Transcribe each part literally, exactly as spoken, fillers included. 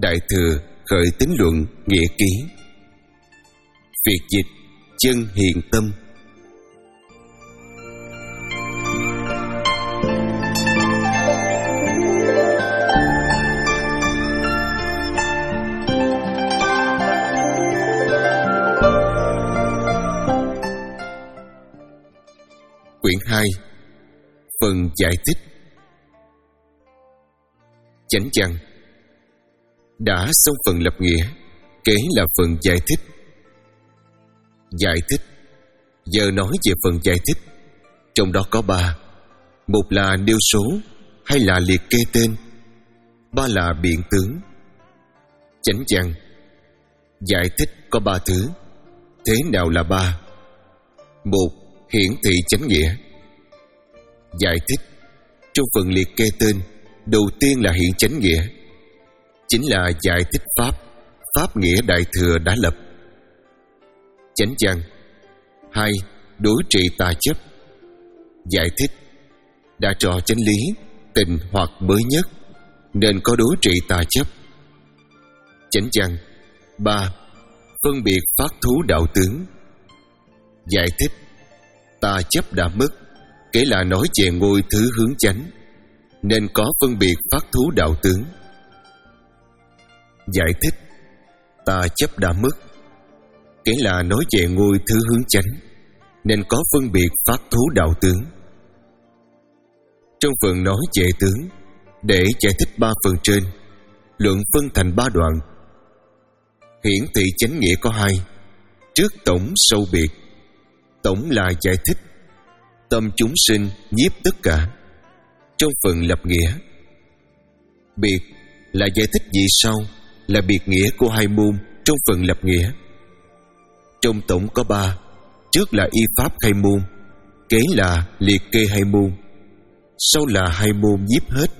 Đại Thừa khởi tính luận nghĩa ký. Việt dịch Chân Hiện Tâm. Quyển hai. Phần giải thích. Chánh văn. Đã xong phần lập nghĩa, kế là phần giải thích. Giải thích. Giờ nói về phần giải thích. Trong đó có ba. Một là nêu số, hai là liệt kê tên, ba là biện tướng. Chánh văn. Giải thích có ba thứ. Thế nào là ba? Một, hiển thị chánh nghĩa. Giải thích. Trong phần liệt kê tên, đầu tiên là hiển chánh nghĩa, chính là giải thích pháp, pháp nghĩa Đại Thừa đã lập. Chánh văn. Hai, đối trị tà chấp. Giải thích. Đã trò chánh lý, tình hoặc mới nhất, nên có đối trị tà chấp. Chánh văn. Ba, phân biệt phát thú đạo tướng. Giải thích. Tà chấp đã mất, kể là nói về ngôi thứ hướng chánh, nên có phân biệt phát thú đạo tướng. Giải thích. Tà chấp đã mất, kể là nói về ngôi thứ hướng chánh, nên có phân biệt phát thú đạo tướng. Trong phần nói về tướng, để giải thích ba phần trên, luận phân thành ba đoạn. Hiển thị chánh nghĩa có hai. Trước tổng sâu biệt. Tổng là giải thích tâm chúng sinh nhiếp tất cả. Trong phần lập nghĩa. Biệt là giải thích gì sau, là biệt nghĩa của hai môn trong phần lập nghĩa. Trong tổng có ba. Trước là y pháp hai môn, kế là liệt kê hai môn, sau là hai môn nhiếp hết.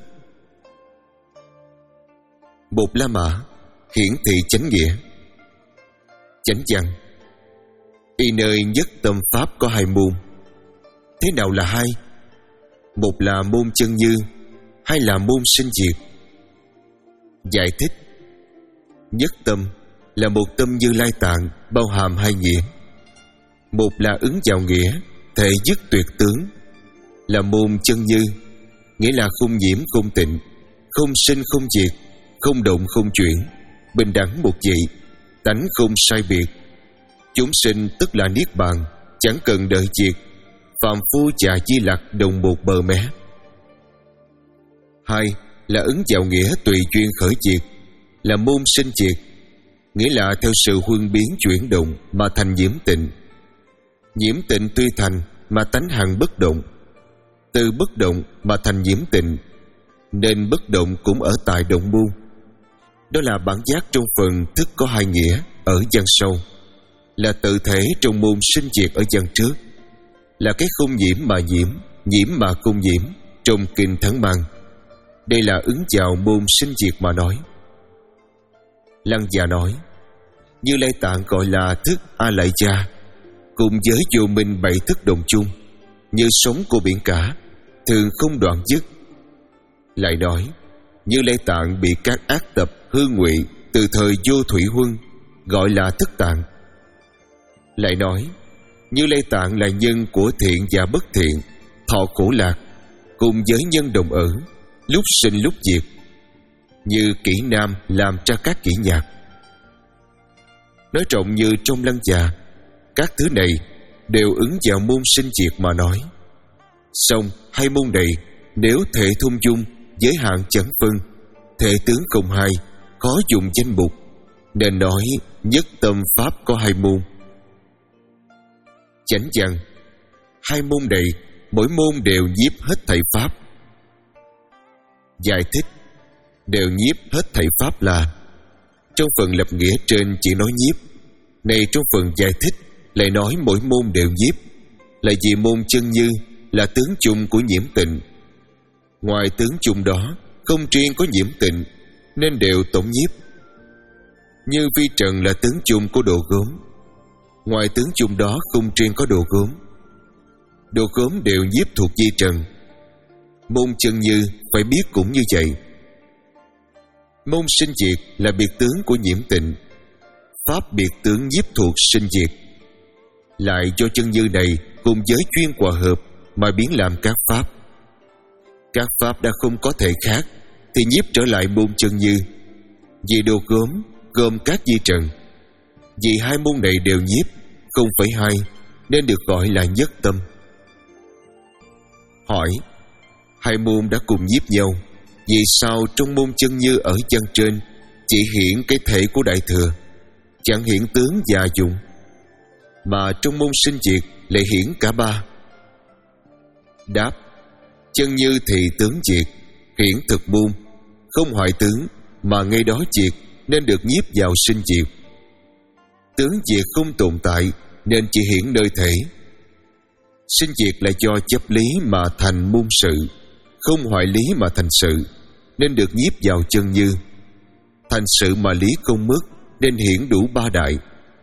Một la mã, hiển thị chánh nghĩa. Chánh văn. Y nơi nhất tâm pháp có hai môn. Thế nào là hai? Một là môn chân như, hai là môn sinh diệt. Giải thích. Nhất tâm là một tâm Như Lai Tạng, bao hàm hai nghĩa. Một là ứng vào nghĩa, thể dứt tuyệt tướng, là môn chân như, nghĩa là không nhiễm không tịnh, không sinh không diệt, không động không chuyển, bình đẳng một vị, tánh không sai biệt. Chúng sinh tức là niết bàn, chẳng cần đợi diệt. Phàm phu và Di Lặc đồng một bờ mé. Hai là ứng vào nghĩa tùy duyên khởi diệt, là môn sinh diệt, nghĩa là theo sự huân biến chuyển động mà thành nhiễm tịnh. Nhiễm tịnh tuy thành mà tánh hằng bất động, từ bất động mà thành nhiễm tịnh, nên bất động cũng ở tại động môn. Đó là bản giác trong phần thức có hai nghĩa ở văn sau, là tự thể trong môn sinh diệt ở văn trước, là cái không nhiễm mà nhiễm, nhiễm mà không nhiễm trong kinh Thắng Mang. Đây là ứng vào môn sinh diệt mà nói. Lăng Già nói, Như Lai Tạng gọi là thức A Lại Gia, cùng với vô minh bảy thức đồng chung, như sóng của biển cả, thường không đoạn dứt. Lại nói, Như Lai Tạng bị các ác tập hư ngụy từ thời vô thủy huân, gọi là thức tạng. Lại nói, Như Lai Tạng là nhân của thiện và bất thiện, thọ khổ lạc, cùng với nhân đồng ở, lúc sinh lúc diệt, như kỹ nam làm ra các kỹ nhạc. Nói rộng như trong Lăng Già, các thứ này đều ứng vào môn sinh diệt mà nói. Song hai môn này nếu thể thông dung, giới hạn chẳng phân, thể tướng không hai, khó dùng danh mục, nên nói nhất tâm pháp có hai môn. Chánh văn. Hai môn này mỗi môn đều nhiếp hết thảy pháp. Giải thích. Đều nhiếp hết thảy pháp là, trong phần lập nghĩa trên chỉ nói nhiếp, này trong phần giải thích lại nói mỗi môn đều nhiếp, là vì môn chân như là tướng chung của nhiễm tịnh. Ngoài tướng chung đó không riêng có nhiễm tịnh, nên đều tổng nhiếp. Như vi trần là tướng chung của đồ gốm, ngoài tướng chung đó không riêng có đồ gốm. Đồ gốm đều nhiếp thuộc vi trần. Môn chân như phải biết cũng như vậy. Môn sinh diệt là biệt tướng của nhiễm tịnh, pháp biệt tướng nhiếp thuộc sinh diệt. Lại do chân như này cùng với chuyên hòa hợp mà biến làm các pháp. Các pháp đã không có thể khác thì nhiếp trở lại môn chân như. Vì đồ gốm gồm các di trần, vì hai môn này đều nhiếp, không phải hai, nên được gọi là nhất tâm. Hỏi: hai môn đã cùng nhiếp nhau, vì sao trong môn chân như ở chân trên chỉ hiển cái thể của Đại Thừa, chẳng hiển tướng và dụng, mà trong môn sinh diệt lại hiển cả ba? Đáp: chân như thì tướng diệt, hiển thực môn, không hoại tướng, mà ngay đó diệt nên được nhiếp vào sinh diệt. Tướng diệt không tồn tại nên chỉ hiển nơi thể. Sinh diệt là do chấp lý mà thành môn sự, không hoại lý mà thành sự, nên được nhiếp vào chân như. Thành sự mà lý không mất, nên hiển đủ ba đại.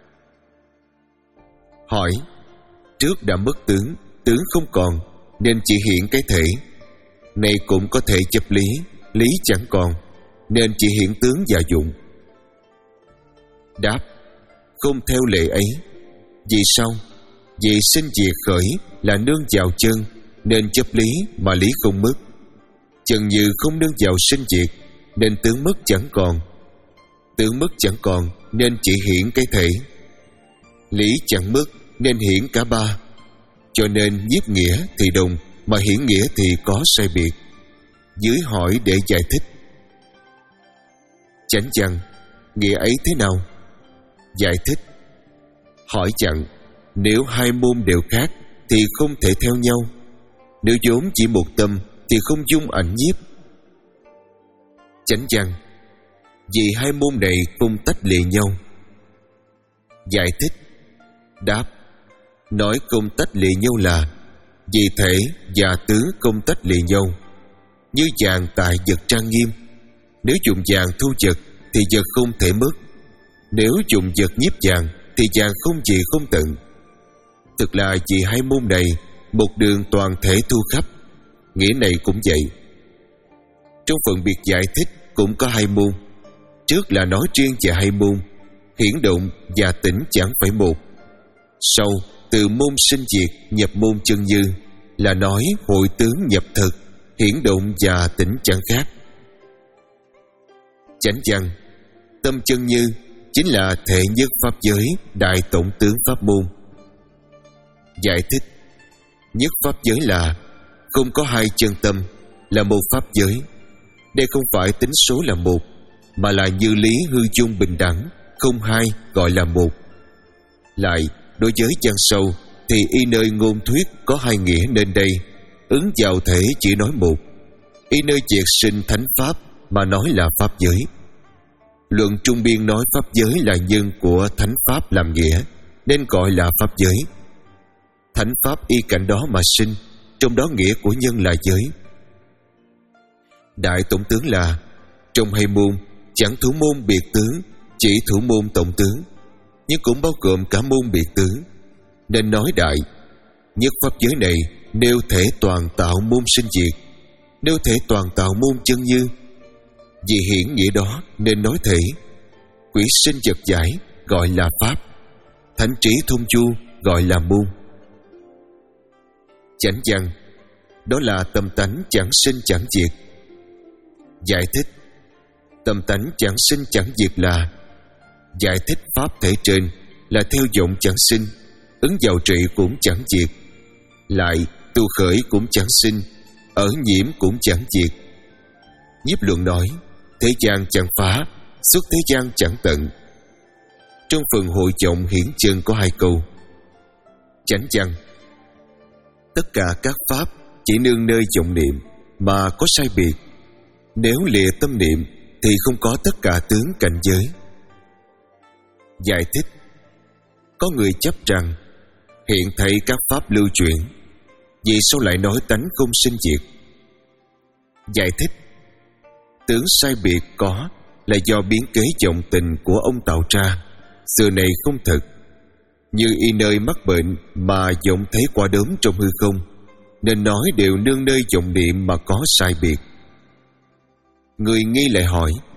Hỏi: trước đã mất tướng, tướng không còn, nên chỉ hiển cái thể. Nay cũng có thể chấp lý, lý chẳng còn, nên chỉ hiển tướng và dụng. Đáp: không theo lệ ấy. Vì sao? Vì sinh diệt khởi là nương vào chân, nên chấp lý mà lý không mất. Chân như không nương vào sinh diệt, nên tướng mất chẳng còn. Tướng mất chẳng còn, nên chỉ hiển cái thể. Lý chẳng mất, nên hiển cả ba. Cho nên nhiếp nghĩa thì đồng, mà hiển nghĩa thì có sai biệt. Dưới hỏi để giải thích. Chánh văn: nghĩa ấy thế nào? Giải thích. Hỏi chặn: nếu hai môn đều khác thì không thể theo nhau. Nếu vốn chỉ một tâm thì không dung ảnh nhiếp. Chánh văn: vì hai môn này không tách lìa nhau. Giải thích. Đáp: nói không tách lìa nhau là vì thể và tướng không tách lìa nhau. Như vàng tại vật trang nghiêm, nếu dùng vàng thu vật thì vật không thể mất. Nếu dùng vật nhiếp vàng thì vàng không gì không tận. Thực là vì hai môn này một đường toàn thể thu khắp. Nghĩa này cũng vậy. Trong phần biệt giải thích cũng có hai môn. Trước là nói riêng về hai môn, hiển động và tĩnh chẳng phải một. Sau từ môn sinh diệt nhập môn chân như là nói hội tướng nhập thực, hiển động và tĩnh chẳng khác. Chánh văn: tâm chân như chính là thể nhất pháp giới, đại tổng tướng pháp môn. Giải thích. Nhất pháp giới là không có hai chân tâm, là một pháp giới. Đây không phải tính số là một, mà là như lý hư chung bình đẳng, không hai gọi là một. Lại đối với văn sâu thì y nơi ngôn thuyết có hai nghĩa, nên đây ứng vào thể chỉ nói một. Y nơi triệt sinh thánh pháp mà nói là pháp giới. Luận trung biên nói pháp giới là nhân của thánh pháp làm nghĩa, nên gọi là pháp giới. Thánh pháp y cảnh đó mà sinh, trong đó nghĩa của nhân là giới. Đại tổng tướng là trong hai môn chẳng thủ môn biệt tướng, chỉ thủ môn tổng tướng, nhưng cũng bao gồm cả môn biệt tướng, nên nói đại. Nhất pháp giới này nêu thể toàn tạo môn sinh diệt, nêu thể toàn tạo môn chân như. Vì hiển nghĩa đó nên nói thể. Quỷ sinh vật giải gọi là pháp, thánh trí thông chu gọi là môn. Chánh văn: đó là tâm tánh chẳng sinh chẳng diệt. Giải thích. Tâm tánh chẳng sinh chẳng diệt là giải thích pháp thể trên là theo vọng chẳng sinh, ứng vào trị cũng chẳng diệt. Lại tu khởi cũng chẳng sinh, ở nhiễm cũng chẳng diệt. Nhiếp luận nói thế gian chẳng phá, xuất thế gian chẳng tận. Trong phần hội vọng hiển chân có hai câu. Chánh văn: tất cả các pháp chỉ nương nơi vọng niệm mà có sai biệt. Nếu lìa tâm niệm thì không có tất cả tướng cảnh giới. Giải thích. Có người chấp rằng hiện thấy các pháp lưu chuyển, vì sao lại nói tánh không sinh diệt? Giải thích. Tướng sai biệt có là do biến kế vọng tình của ông tạo ra, xưa này không thực. Như y nơi mắc bệnh mà vọng thấy quả đốm trong hư không, nên nói đều nương nơi vọng niệm mà có sai biệt. Người nghi lại hỏi: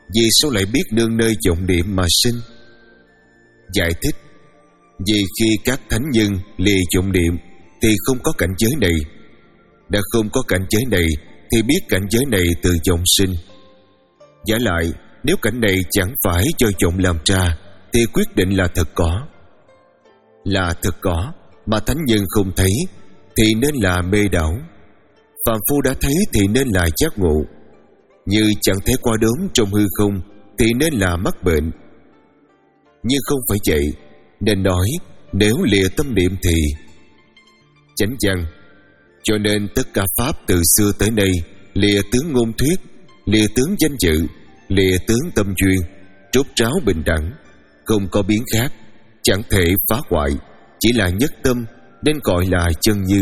vì sao lại biết nương nơi vọng niệm mà sinh? Giải thích: vì khi các thánh nhân lìa vọng niệm thì không có cảnh giới này. Đã không có cảnh giới này thì biết cảnh giới này từ vọng sinh. Giả lại, nếu cảnh này chẳng phải do vọng làm ra thì quyết định là thật có. Là thật có mà thánh nhân không thấy thì nên là mê đảo. Phàm phu đã thấy thì nên là giác ngộ. Như chẳng thể qua đốm trong hư không thì nên là mắc bệnh. Nhưng không phải vậy, nên nói nếu lìa tâm niệm thì chánh văn. Cho nên tất cả pháp từ xưa tới nay lìa tướng ngôn thuyết, lìa tướng danh dự, lìa tướng tâm duyên, rốt ráo bình đẳng, không có biến khác, chẳng thể phá hoại, chỉ là nhất tâm nên gọi là chân như.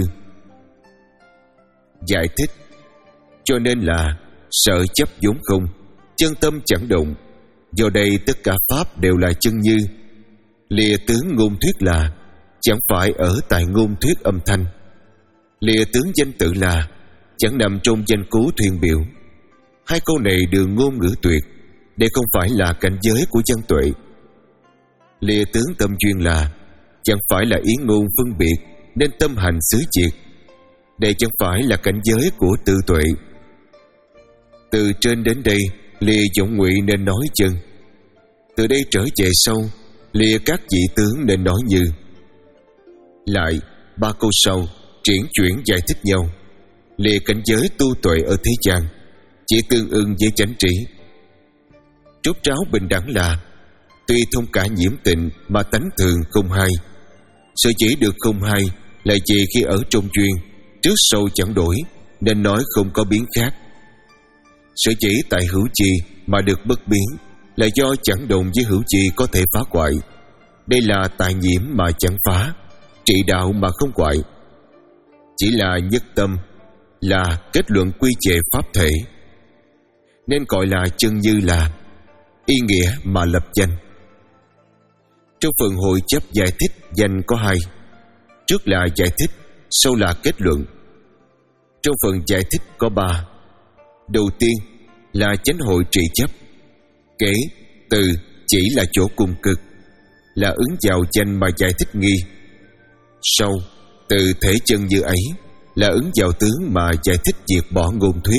Giải thích: cho nên là sợ chấp vốn không, chân tâm chẳng động. Do đây tất cả pháp đều là chân như. Lìa tướng ngôn thuyết là chẳng phải ở tại ngôn thuyết âm thanh. Lìa tướng danh tự là chẳng nằm trong danh cú thuyền biểu. Hai câu này đường ngôn ngữ tuyệt, để không phải là cảnh giới của văn tuệ. Lìa tướng tâm duyên là chẳng phải là ý ngôn phân biệt nên tâm hành xứ triệt. Đây chẳng phải là cảnh giới của tư tuệ. Từ trên đến đây lìa vọng ngụy nên nói chân. Từ đây trở về sau lìa các vị tướng nên nói như. Lại ba câu sau triển chuyển giải thích nhau. Lìa cảnh giới tu tuệ ở thế gian chỉ tương ưng với chánh trí. Rốt ráo bình đẳng là tuy thông cả nhiễm tịnh mà tánh thường không hay. Sở chỉ được không hay là vì khi ở trong duyên trước sau chẳng đổi nên nói không có biến khác. Sở chỉ tại hữu chi mà được bất biến là do chẳng đồng với hữu chi có thể phá hoại. Đây là tại nhiễm mà chẳng phá, trị đạo mà không hoại. Chỉ là nhất tâm, là kết luận quy về pháp thể, nên gọi là chân như là y nghĩa mà lập danh. Trong phần hội chấp giải thích danh có hai. Trước là giải thích, sau là kết luận. Trong phần giải thích có ba. Đầu tiên là chánh hội trị chấp. Kế từ chỉ là chỗ cùng cực, là ứng vào danh mà giải thích nghi. Sau từ thể chân như ấy là ứng vào tướng mà giải thích diệt bỏ ngôn thuyết.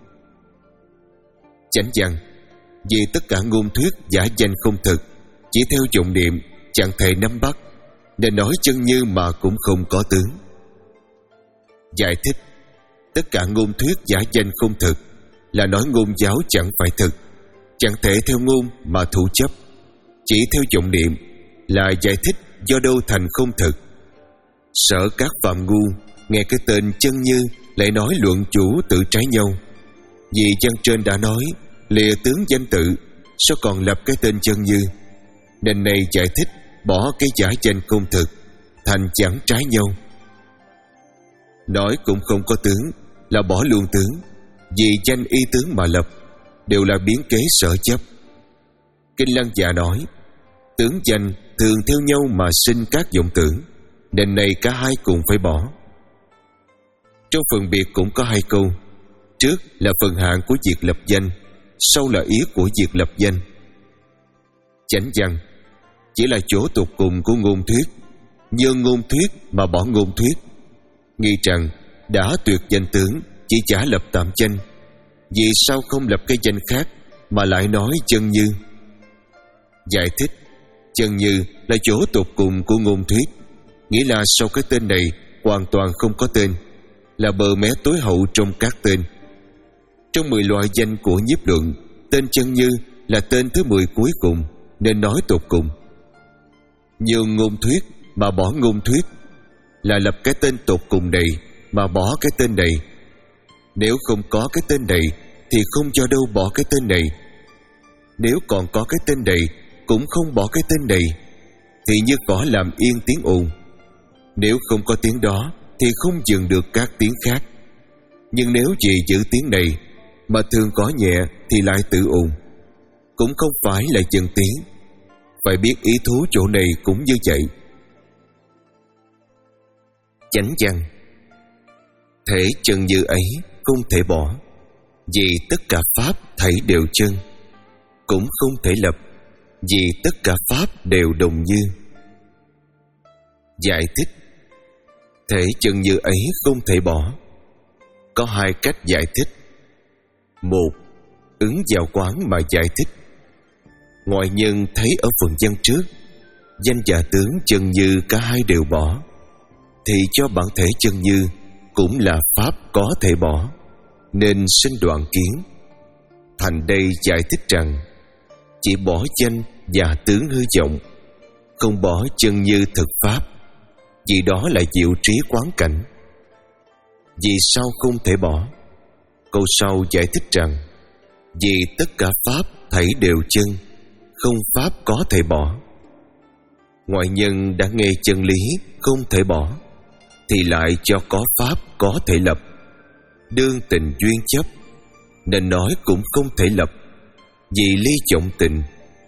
Chánh văn: vì tất cả ngôn thuyết giả danh không thực, chỉ theo vọng niệm, chẳng thể nắm bắt, nên nói chân như mà cũng không có tướng. Giải thích: tất cả ngôn thuyết giả danh không thực là nói ngôn giáo chẳng phải thực, chẳng thể theo ngôn mà thủ chấp, chỉ theo vọng niệm, là giải thích do đâu thành không thực. Sợ các phạm ngu nghe cái tên chân như lại nói luận chủ tự trái nhau. Vì văn trên đã nói lìa tướng danh tự, sao còn lập cái tên chân như? Nên này giải thích bỏ cái giả danh không thực, thành chẳng trái nhau. Nói cũng không có tướng là bỏ luôn tướng, vì danh y tướng mà lập, đều là biến kế sở chấp. Kinh Lăng Già nói tướng danh thường theo nhau mà sinh các vọng tưởng, nên này cả hai cùng phải bỏ. Trong phần biệt cũng có hai câu. Trước là phần hạn của việc lập danh, sau là ý của việc lập danh. Chánh văn: chỉ là chỗ tột cùng của ngôn thuyết, như ngôn thuyết mà bỏ ngôn thuyết. Nghi rằng đã tuyệt danh tướng, chỉ chả lập tạm danh. Vì sao không lập cái danh khác mà lại nói chân như? Giải thích: chân như là chỗ tột cùng của ngôn thuyết, nghĩa là sau cái tên này hoàn toàn không có tên, là bờ mé tối hậu trong các tên. Trong mười loại danh của nhiếp luận, tên chân như là tên thứ mười cuối cùng, nên nói tột cùng. Như ngôn thuyết mà bỏ ngôn thuyết, là lập cái tên tột cùng này mà bỏ cái tên này. Nếu không có cái tên này thì không do đâu bỏ cái tên này. Nếu còn có cái tên này cũng không bỏ cái tên này, thì như cỏ làm yên tiếng ồn. Nếu không có tiếng đó thì không dừng được các tiếng khác. Nhưng nếu chỉ giữ tiếng này mà thường có nhẹ thì lại tự ồn, cũng không phải là dừng tiếng. Phải biết ý thú chỗ này cũng như vậy. Chánh văn: thể chân như ấy không thể bỏ, vì tất cả pháp thảy đều chân. cũng không thể lập, vì tất cả pháp đều đồng như. Giải thích: thể chân như ấy không thể bỏ. Có hai cách giải thích. Một, ứng vào quán mà giải thích. Ngoại nhân thấy ở phần văn trước, danh và tướng chân như cả hai đều bỏ, thì cho bản thể chân như cũng là pháp có thể bỏ, nên sinh đoạn kiến. Thành đây giải thích rằng chỉ bỏ danh và tướng hư vọng, không bỏ chân như thực pháp, vì đó là diệu trí quán cảnh. Vì sao không thể bỏ? Câu sau giải thích rằng vì tất cả pháp thảy đều chân, không pháp có thể bỏ. Ngoại nhân đã nghe chân lý không thể bỏ, thì lại cho có pháp có thể lập. Đương tình duyên chấp, nên nói cũng không thể lập, vì ly trọng tình.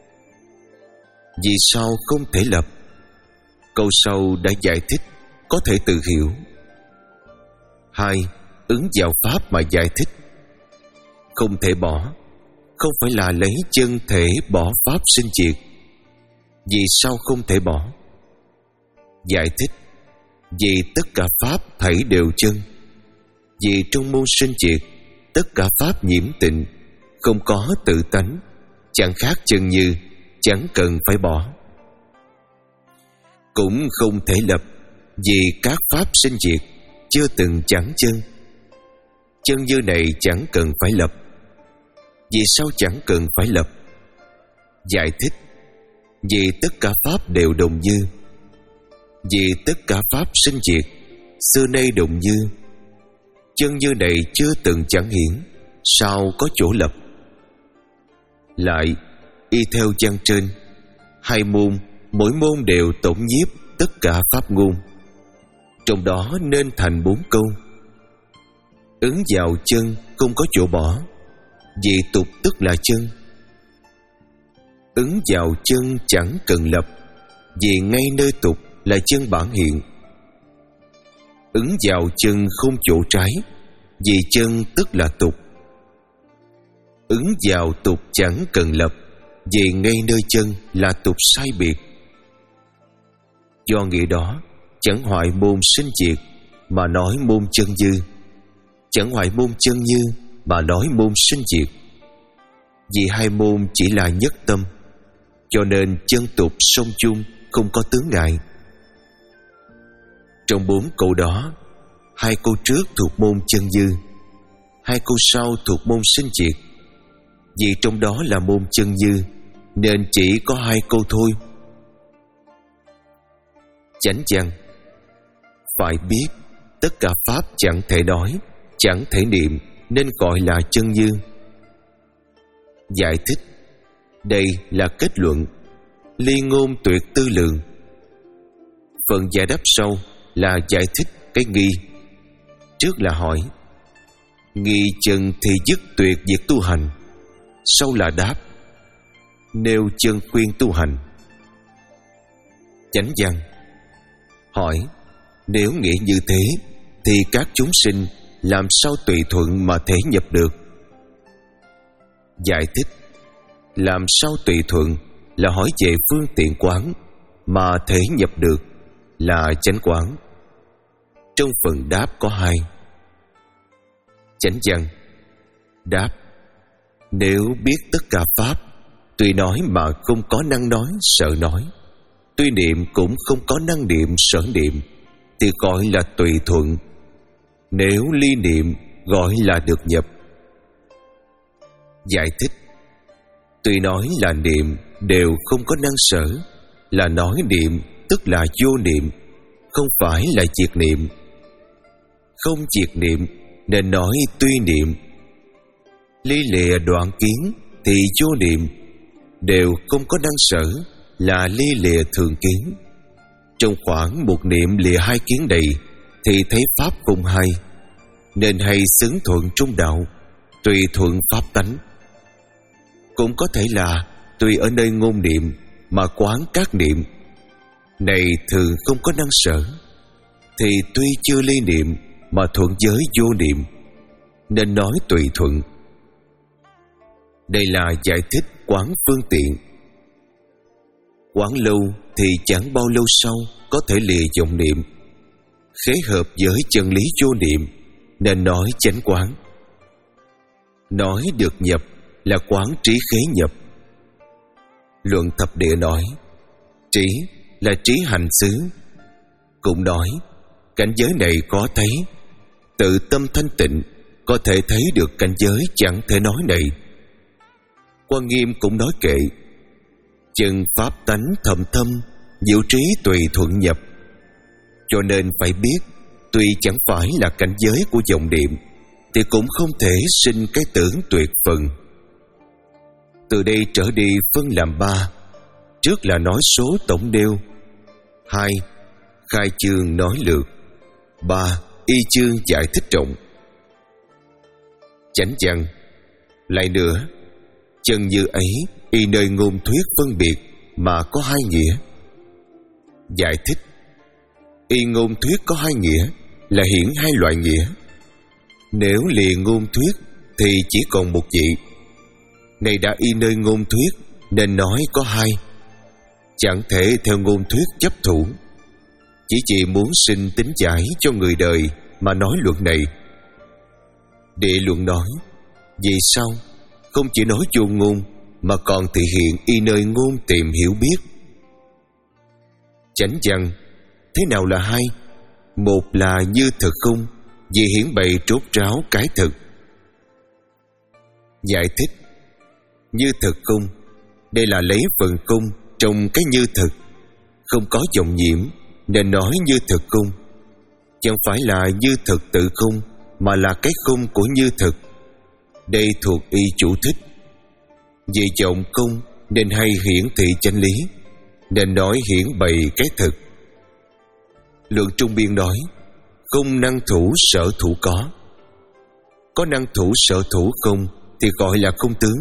Vì sao không thể lập? Câu sau đã giải thích, có thể tự hiểu. Hai, ứng vào pháp mà giải thích. Không thể bỏ, không phải là lấy chân thể bỏ pháp sinh diệt. Vì sao không thể bỏ? Giải thích: vì tất cả pháp thảy đều chân. Vì trong môn sinh diệt, tất cả pháp nhiễm tịnh, không có tự tánh, chẳng khác chân như, chẳng cần phải bỏ. Cũng không thể lập, vì các pháp sinh diệt chưa từng chẳng chân. Chân như này chẳng cần phải lập. Vì sao chẳng cần phải lập? Giải thích: vì tất cả pháp đều đồng như. Vì tất cả pháp sinh diệt xưa nay đồng như. Chân như này chưa từng chẳng hiển, sao có chỗ lập? Lại y theo văn trên, hai môn mỗi môn đều tổng nhiếp tất cả pháp ngôn, trong đó nên thành bốn câu. Ứng vào chân không có chỗ bỏ, vì tục tức là chân. Ứng vào chân chẳng cần lập, vì ngay nơi tục là chân bản hiện. Ứng vào chân không chỗ trái, vì chân tức là tục. Ứng vào tục chẳng cần lập, vì ngay nơi chân là tục sai biệt. Do nghĩa đó, chẳng hoại môn sinh diệt mà nói môn chân như, chẳng hoại môn chân như mà nói môn sinh diệt. Vì hai môn chỉ là nhất tâm, cho nên chân tục song chung, không có tướng ngại. Trong bốn câu đó, hai câu trước thuộc môn chân như, hai câu sau thuộc môn sinh diệt. Vì trong đó là môn chân như, nên chỉ có hai câu thôi. Chánh văn: phải biết tất cả pháp chẳng thể nói, chẳng thể niệm, nên gọi là chân như. Giải thích: đây là kết luận, ly ngôn tuyệt tư lượng. Phần giải đáp sau là giải thích cái nghi. Trước là hỏi: nghi chân thì dứt tuyệt việc tu hành. Sau là đáp: nêu chân khuyên tu hành. Chánh văn: hỏi: nếu nghĩ như thế, thì các chúng sinh làm sao tùy thuận mà thể nhập được? Giải thích: làm sao tùy thuận là hỏi về phương tiện quán, mà thể nhập được là chánh quán. Trong phần đáp có hai. Chánh văn: đáp: nếu biết tất cả pháp, tuy nói mà không có năng nói, sợ nói, tuy niệm cũng không có năng niệm, sở niệm, thì gọi là tùy thuận. Nếu ly niệm, gọi là được nhập. Giải thích: tuy nói là niệm đều không có năng sở, là nói niệm tức là vô niệm, không phải là diệt niệm. Không diệt niệm nên nói tuy niệm. Ly lìa đoạn kiến thì vô niệm, đều không có năng sở, là ly lìa thường kiến. Trong khoảng một niệm lìa hai kiến đầy, thì thấy pháp không hay, nên hay xứng thuận trung đạo, tùy thuận pháp tánh. Cũng có thể là tùy ở nơi ngôn niệm mà quán các niệm. Này thường không có năng sở, thì tuy chưa ly niệm mà thuận giới vô niệm, nên nói tùy thuận. Đây là giải thích quán phương tiện. Quán lâu thì chẳng bao lâu sau có thể lìa vọng niệm, khế hợp với chân lý vô niệm, nên nói chánh quán. Nói được nhập là quán trí khế nhập. Luận thập địa nói trí là trí hành xứ. Cũng nói cảnh giới này có thấy, tự tâm thanh tịnh có thể thấy được cảnh giới chẳng thể nói này. Quan Nghiêm cũng nói kệ chân pháp tánh thầm thâm, diệu trí tùy thuận nhập. Cho nên phải biết, tuy chẳng phải là cảnh giới của vọng niệm, thì cũng không thể sinh cái tưởng tuyệt phần. Từ đây trở đi phân làm ba. Trước là nói số tổng nêu. Hai, khai chương nói lược. Ba, y chương giải thích rộng. Chánh văn. Lại nữa, chân như ấy y nơi ngôn thuyết phân biệt mà có hai nghĩa. Giải thích. Y ngôn thuyết có hai nghĩa là hiển hai loại nghĩa. Nếu lìa ngôn thuyết thì chỉ còn một vị. Này đã y nơi ngôn thuyết nên nói có hai. Chẳng thể theo ngôn thuyết chấp thủ, chỉ chỉ muốn sinh tính giải cho người đời mà nói luận này. Địa luận nói vì sao không chỉ nói vô ngôn mà còn thể hiện y nơi ngôn tìm hiểu biết. Chánh văn. Thế nào là hai? Một là như thực không, vì hiển bày trốt ráo cái thực. Giải thích. Như thực không, đây là lấy phần không trong cái như thực, không có vọng nhiễm nên nói như thực không. Chẳng phải là như thực tự không, mà là cái không của như thực. Đây thuộc y chủ thích. Vì vọng không nên hay hiển thị chánh lý, nên nói hiển bày cái thực. Lượng Trung Biên nói không năng thủ sở thủ có. Có năng thủ sở thủ không thì gọi là không tướng.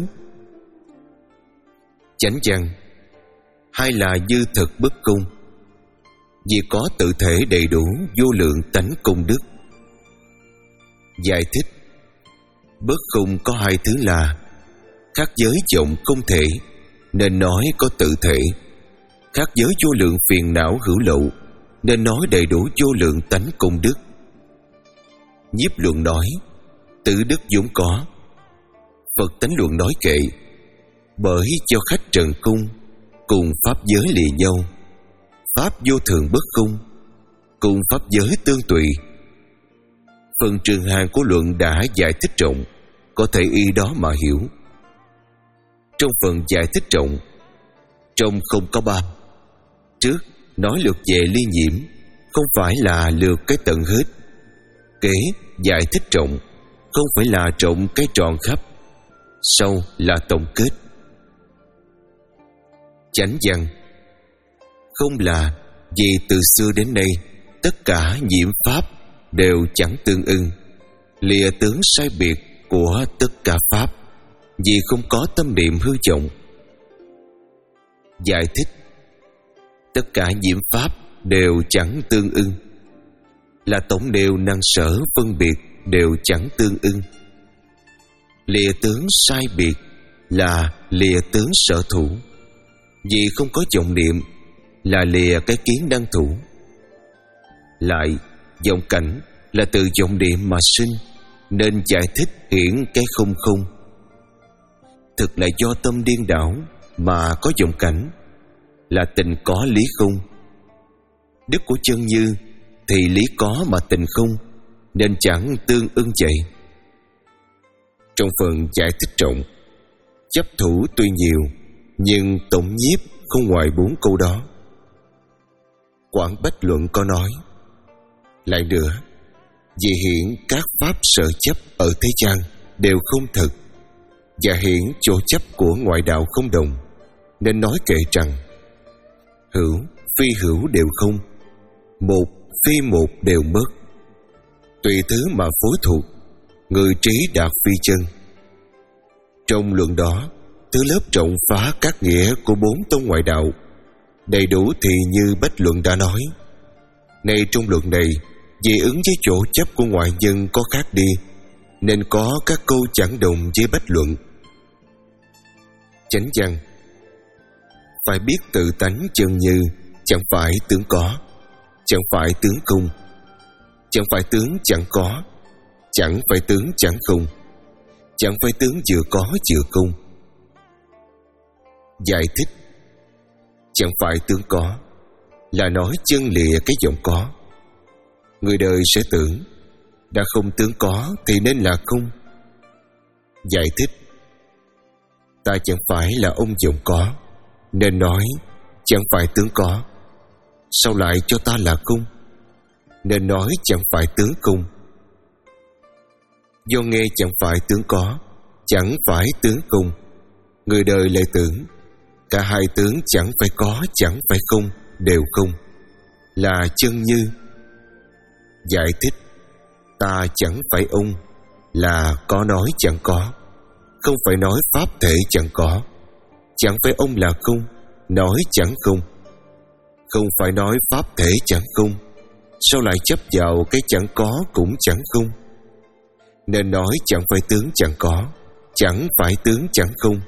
Chánh văn. Hai là như thực bất công, vì có tự thể đầy đủ vô lượng tánh công đức. Giải thích. Bất không có hai thứ là khác giới vọng không thể, nên nói có tự thể. Khác giới vô lượng phiền não hữu lậu, nên nói đầy đủ vô lượng tánh công đức. Nhiếp luận nói tự đức vốn có. Phật tánh luận nói kệ bởi cho khách trần cung cùng pháp giới lìa nhau, pháp vô thường bất không cùng pháp giới tương tùy. Phần trường hàng của luận đã giải thích rộng, có thể y đó mà hiểu. Trong phần giải thích rộng, trong không có ba. Trước nói lược về ly nhiễm, không phải là lược cái tận hết. Kế giải thích rộng, không phải là rộng cái tròn khắp. Sau là tổng kết. Chánh văn. Không là vì từ xưa đến nay tất cả nhiễm pháp đều chẳng tương ưng, lìa tướng sai biệt của tất cả pháp, vì không có tâm niệm hư vọng. Giải thích. Tất cả nhiễm pháp đều chẳng tương ưng, là tổng đều năng sở phân biệt đều chẳng tương ưng. Lìa tướng sai biệt là lìa tướng sở thủ, vì không có vọng niệm là lìa cái kiến đăng thủ. Lại vọng cảnh là từ vọng niệm mà sinh, nên giải thích hiển cái không không. Thực là do tâm điên đảo mà có vọng cảnh, là tình có lý không. Đức của chân như thì lý có mà tình không, nên chẳng tương ưng vậy. Trong phần giải thích rộng, chấp thủ tuy nhiều, nhưng tổng nhiếp không ngoài bốn câu đó. Quảng Bách Luận có nói lại nữa, vì hiển các pháp sở chấp ở thế gian đều không thực, và hiển chỗ chấp của ngoại đạo không đồng, nên nói kệ rằng hữu phi hữu đều không, một phi một đều mất. Tùy thứ mà phối thuộc, người trí đạt phi chân. Trong luận đó, thứ lớp rộng phá các nghĩa của bốn tông ngoại đạo, đầy đủ thì như Bách Luận đã nói. Nay trong luận này, vì ứng với chỗ chấp của ngoại nhân có khác đi, nên có các câu chẳng đồng với Bách Luận. Chánh văn: phải biết tự tánh chân như, chẳng phải tướng có, chẳng phải tướng không, chẳng phải tướng chẳng có, chẳng phải tướng chẳng không, chẳng phải tướng vừa có vừa không. Giải thích: chẳng phải tướng có là nói chân lìa cái vọng có. Người đời sẽ tưởng đã không tướng có thì nên là không. Giải thích: ta chẳng phải là ông vọng có, nên nói chẳng phải tướng có. Sao lại cho ta là không, nên nói chẳng phải tướng không. Do nghe chẳng phải tướng có, chẳng phải tướng không, người đời lại tưởng cả hai tướng chẳng phải có chẳng phải không đều không, là chân như. Giải thích: ta chẳng phải ông là có nói chẳng có, không phải nói pháp thể chẳng có, chẳng phải ông là không, nói chẳng không, không phải nói pháp thể chẳng không. Sao lại chấp vào cái chẳng có cũng chẳng không, nên nói chẳng phải tướng chẳng có, chẳng phải tướng chẳng không.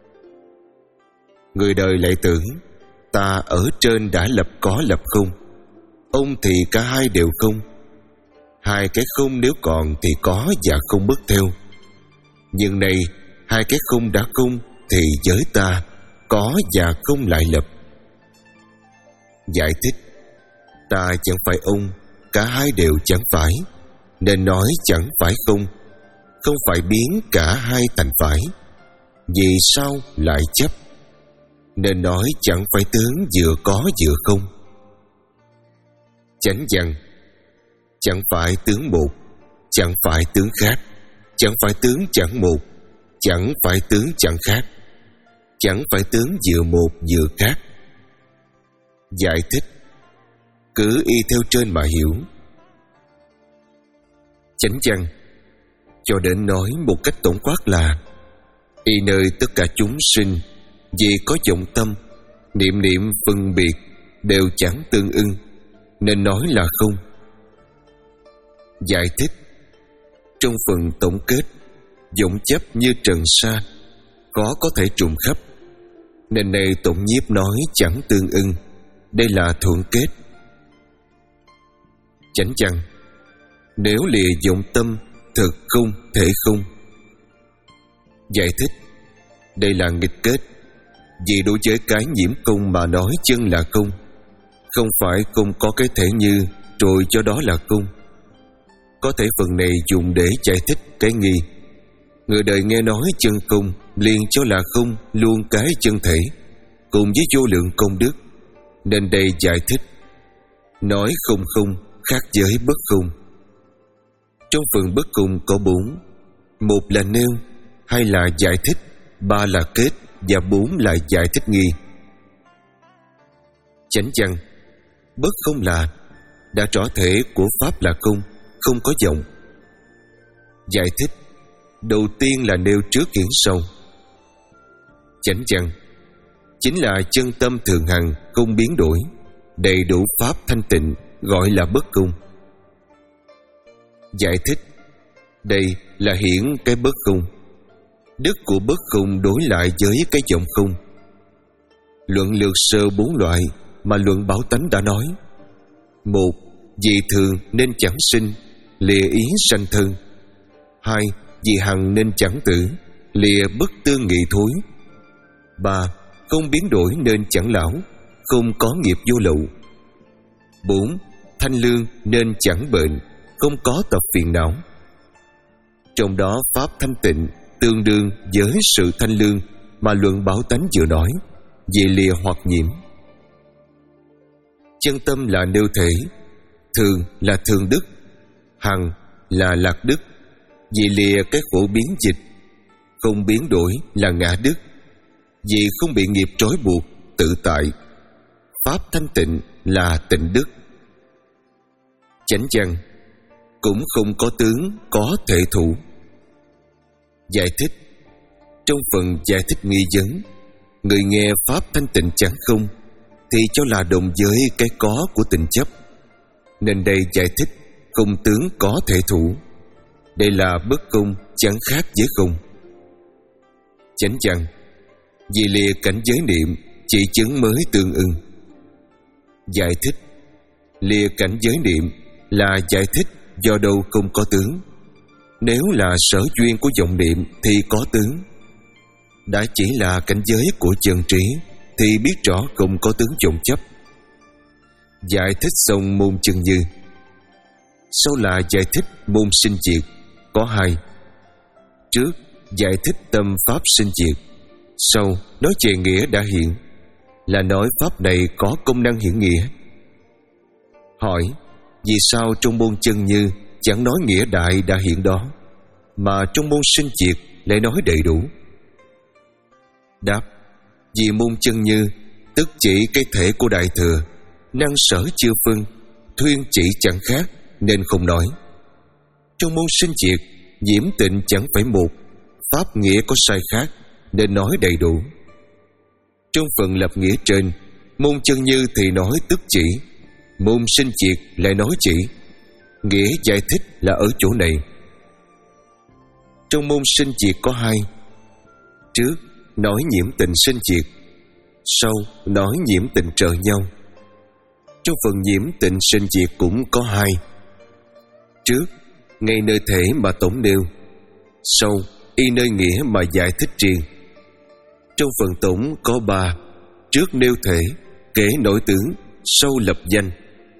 Người đời lại tưởng ta ở trên đã lập có lập không, ông thì cả hai đều không. Hai cái không nếu còn thì có và không bất theo. Nhưng nay hai cái không đã không thì với ta có và không lại lập. Giải thích: ta chẳng phải ông, cả hai đều chẳng phải, nên nói chẳng phải không, không phải biến cả hai thành phải. Vì sao lại chấp, nên nói chẳng phải tướng vừa có vừa không. Chánh văn: chẳng phải tướng một, chẳng phải tướng khác, chẳng phải tướng chẳng một, chẳng phải tướng chẳng khác, chẳng phải tướng vừa một vừa khác. Giải thích: cứ y theo trên mà hiểu. Chánh văn: cho đến nói một cách tổng quát là y nơi tất cả chúng sinh, vì có vọng tâm, niệm niệm phân biệt đều chẳng tương ưng, nên nói là không. Giải thích: trong phần tổng kết, vọng chấp như trần sa, khó có thể trùng khắp, nên này tổng nhiếp nói chẳng tương ưng, đây là thuận kết. Chánh văn: nếu lìa vọng tâm, thực không thể không. Giải thích: đây là nghịch kết, vì đối với cái nhiễm công mà nói chân là không, không phải không có cái thể như rồi cho đó là không. Có thể phần này dùng để giải thích cái nghi. Người đời nghe nói chân không liền cho là không luôn cái chân thể, cùng với vô lượng công đức, nên đây giải thích nói không không khác với bất không. Trong phần bất không có bốn: một là nêu, hai là giải thích, ba là kết và bốn là giải thích nghi. Chánh văn: bất không là đã rõ thể của pháp là không, không có vọng. Giải thích: đầu tiên là nêu trước hiển sau. Chánh văn: chính là chân tâm thường hằng, không biến đổi, đầy đủ pháp thanh tịnh, gọi là bất không. Giải thích: đây là hiển cái bất không. Đức của bất không đối lại với cái vọng không. Luận lược sơ bốn loại mà luận Bảo Tánh đã nói: một, vì thường nên chẳng sinh, lìa ý sanh thân. Hai, vì hằng nên chẳng tử, lìa bất tương nghị thối. Ba, không biến đổi nên chẳng lão, không có nghiệp vô lậu. Bốn, thanh lương nên chẳng bệnh, không có tập phiền não. Trong đó pháp thanh tịnh tương đương với sự thanh lương mà luận Bảo Tánh vừa nói, về lìa hoặc nhiễm. Chân tâm là nêu thể, thường là thường đức, hằng là lạc đức, vì lìa cái khổ biến dịch. Không biến đổi là ngã đức, vì không bị nghiệp trói buộc, tự tại. Pháp thanh tịnh là tịnh đức. Chánh văn: cũng không có tướng, có thể thủ. Giải thích: trong phần giải thích nghi vấn, người nghe pháp thanh tịnh chẳng không thì cho là đồng với cái có của tình chấp, nên đây giải thích không tướng có thể thủ. Đây là bất công, chẳng khác với không. Chánh văn: Vì lìa cảnh giới niệm, chỉ chứng mới tương ưng. Giải thích: lìa cảnh giới niệm là giải thích do đâu không có tướng. Nếu là sở duyên của vọng niệm thì có tướng. Đã chỉ là cảnh giới của chân trí thì biết rõ không có tướng vọng chấp. Giải thích xong môn chân như. Sau là giải thích môn sinh diệt, có hai. Trước giải thích tâm pháp sinh diệt, sau nói về nghĩa đã hiện, là nói pháp này có công năng hiển nghĩa. Hỏi: vì sao trong môn chân như chẳng nói nghĩa đại đã hiện đó, mà trong môn sinh diệt lại nói đầy đủ? Đáp: vì môn chân như tức chỉ cái thể của đại thừa, năng sở chưa phân, thuyên chỉ chẳng khác, nên không nói. Trong môn sinh diệt, nhiễm tịnh chẳng phải một, pháp nghĩa có sai khác, nên nói đầy đủ. Trong phần lập nghĩa trên, môn chân như thì nói tức chỉ, môn sinh diệt lại nói chỉ. Nghĩa giải thích là ở chỗ này. Trong môn sinh diệt có hai. Trước nói nhiễm tịnh sinh diệt, sau nói nhiễm tịnh trợ nhau. Trong phần nhiễm tịnh sinh diệt cũng có hai. Trước ngay nơi thể mà tổng nêu, sau y nơi nghĩa mà giải thích riêng. Trong phần tổng có ba. Trước nêu thể, kể nổi tướng, sau lập danh.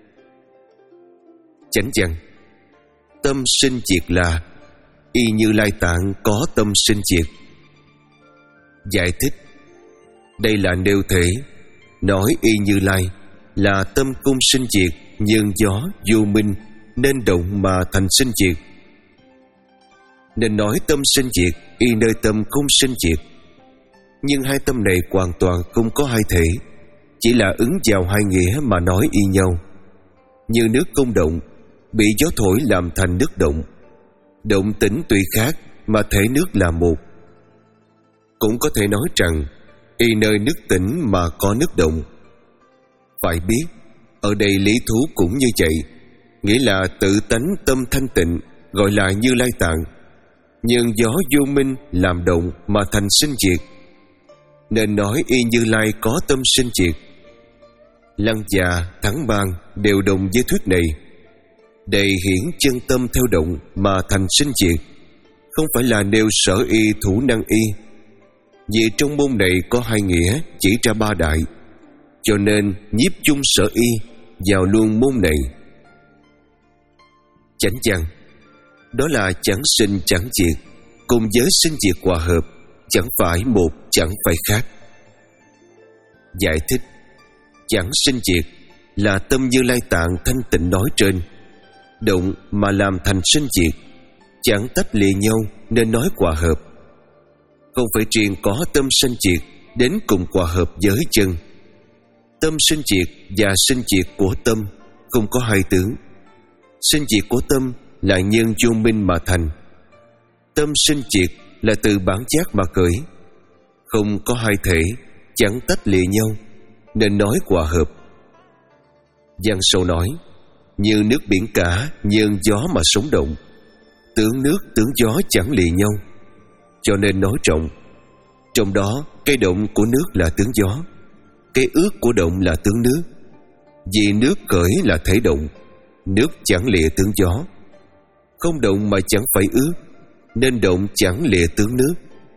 Chánh văn: tâm sinh diệt là y Như Lai Tạng có tâm sinh diệt. Giải thích: đây là nêu thể, nói y Như Lai là tâm cung sinh diệt, nhơn gió vô minh nên động mà thành sinh diệt. Nên nói tâm sinh diệt y nơi tâm không sinh diệt. Nhưng hai tâm này hoàn toàn không có hai thể, chỉ là ứng vào hai nghĩa mà nói y nhau. Như nước không động, bị gió thổi làm thành nước động. Động tĩnh tuy khác mà thể nước là một. Cũng có thể nói rằng y nơi nước tĩnh mà có nước động. Phải biết, ở đây lý thú cũng như vậy, nghĩa là tự tánh tâm thanh tịnh gọi là Như Lai Tạng, nhưng gió vô minh làm động mà thành sinh diệt, nên nói y Như Lai có tâm sinh diệt. Lăng Già, Thắng Bang đều đồng với thuyết này. Đây hiển chân tâm theo động mà thành sinh diệt, không phải là nêu sở y thủ năng y. Vì trong môn này có hai nghĩa chỉ ra ba đại, cho nên nhiếp chung sở y vào luôn môn này. Chánh văn: đó là chẳng sinh chẳng diệt, cùng với sinh diệt hòa hợp, chẳng phải một chẳng phải khác. Giải thích: chẳng sinh diệt là tâm Như Lai Tạng thanh tịnh nói trên, động mà làm thành sinh diệt, chẳng tách lìa nhau nên nói hòa hợp. Không phải riêng có tâm sinh diệt đến cùng hòa hợp với chân. Tâm sinh diệt và sinh diệt của tâm không có hai tướng. Sinh diệt của tâm là nhân vô minh mà thành. Tâm sinh diệt là từ bản giác mà khởi, không có hai thể, chẳng tách lìa nhau nên nói hòa hợp. Văn sau nói: như nước biển cả, nhân gió mà sống động, tướng nước tướng gió chẳng lìa nhau, cho nên nói rộng. Trong đó cái động của nước là tướng gió, cái ướt của động là tướng nước. Vì nước khởi là thể động, nước chẳng lìa tướng gió. Không động mà chẳng phải ướt, nên động chẳng lìa tướng nước.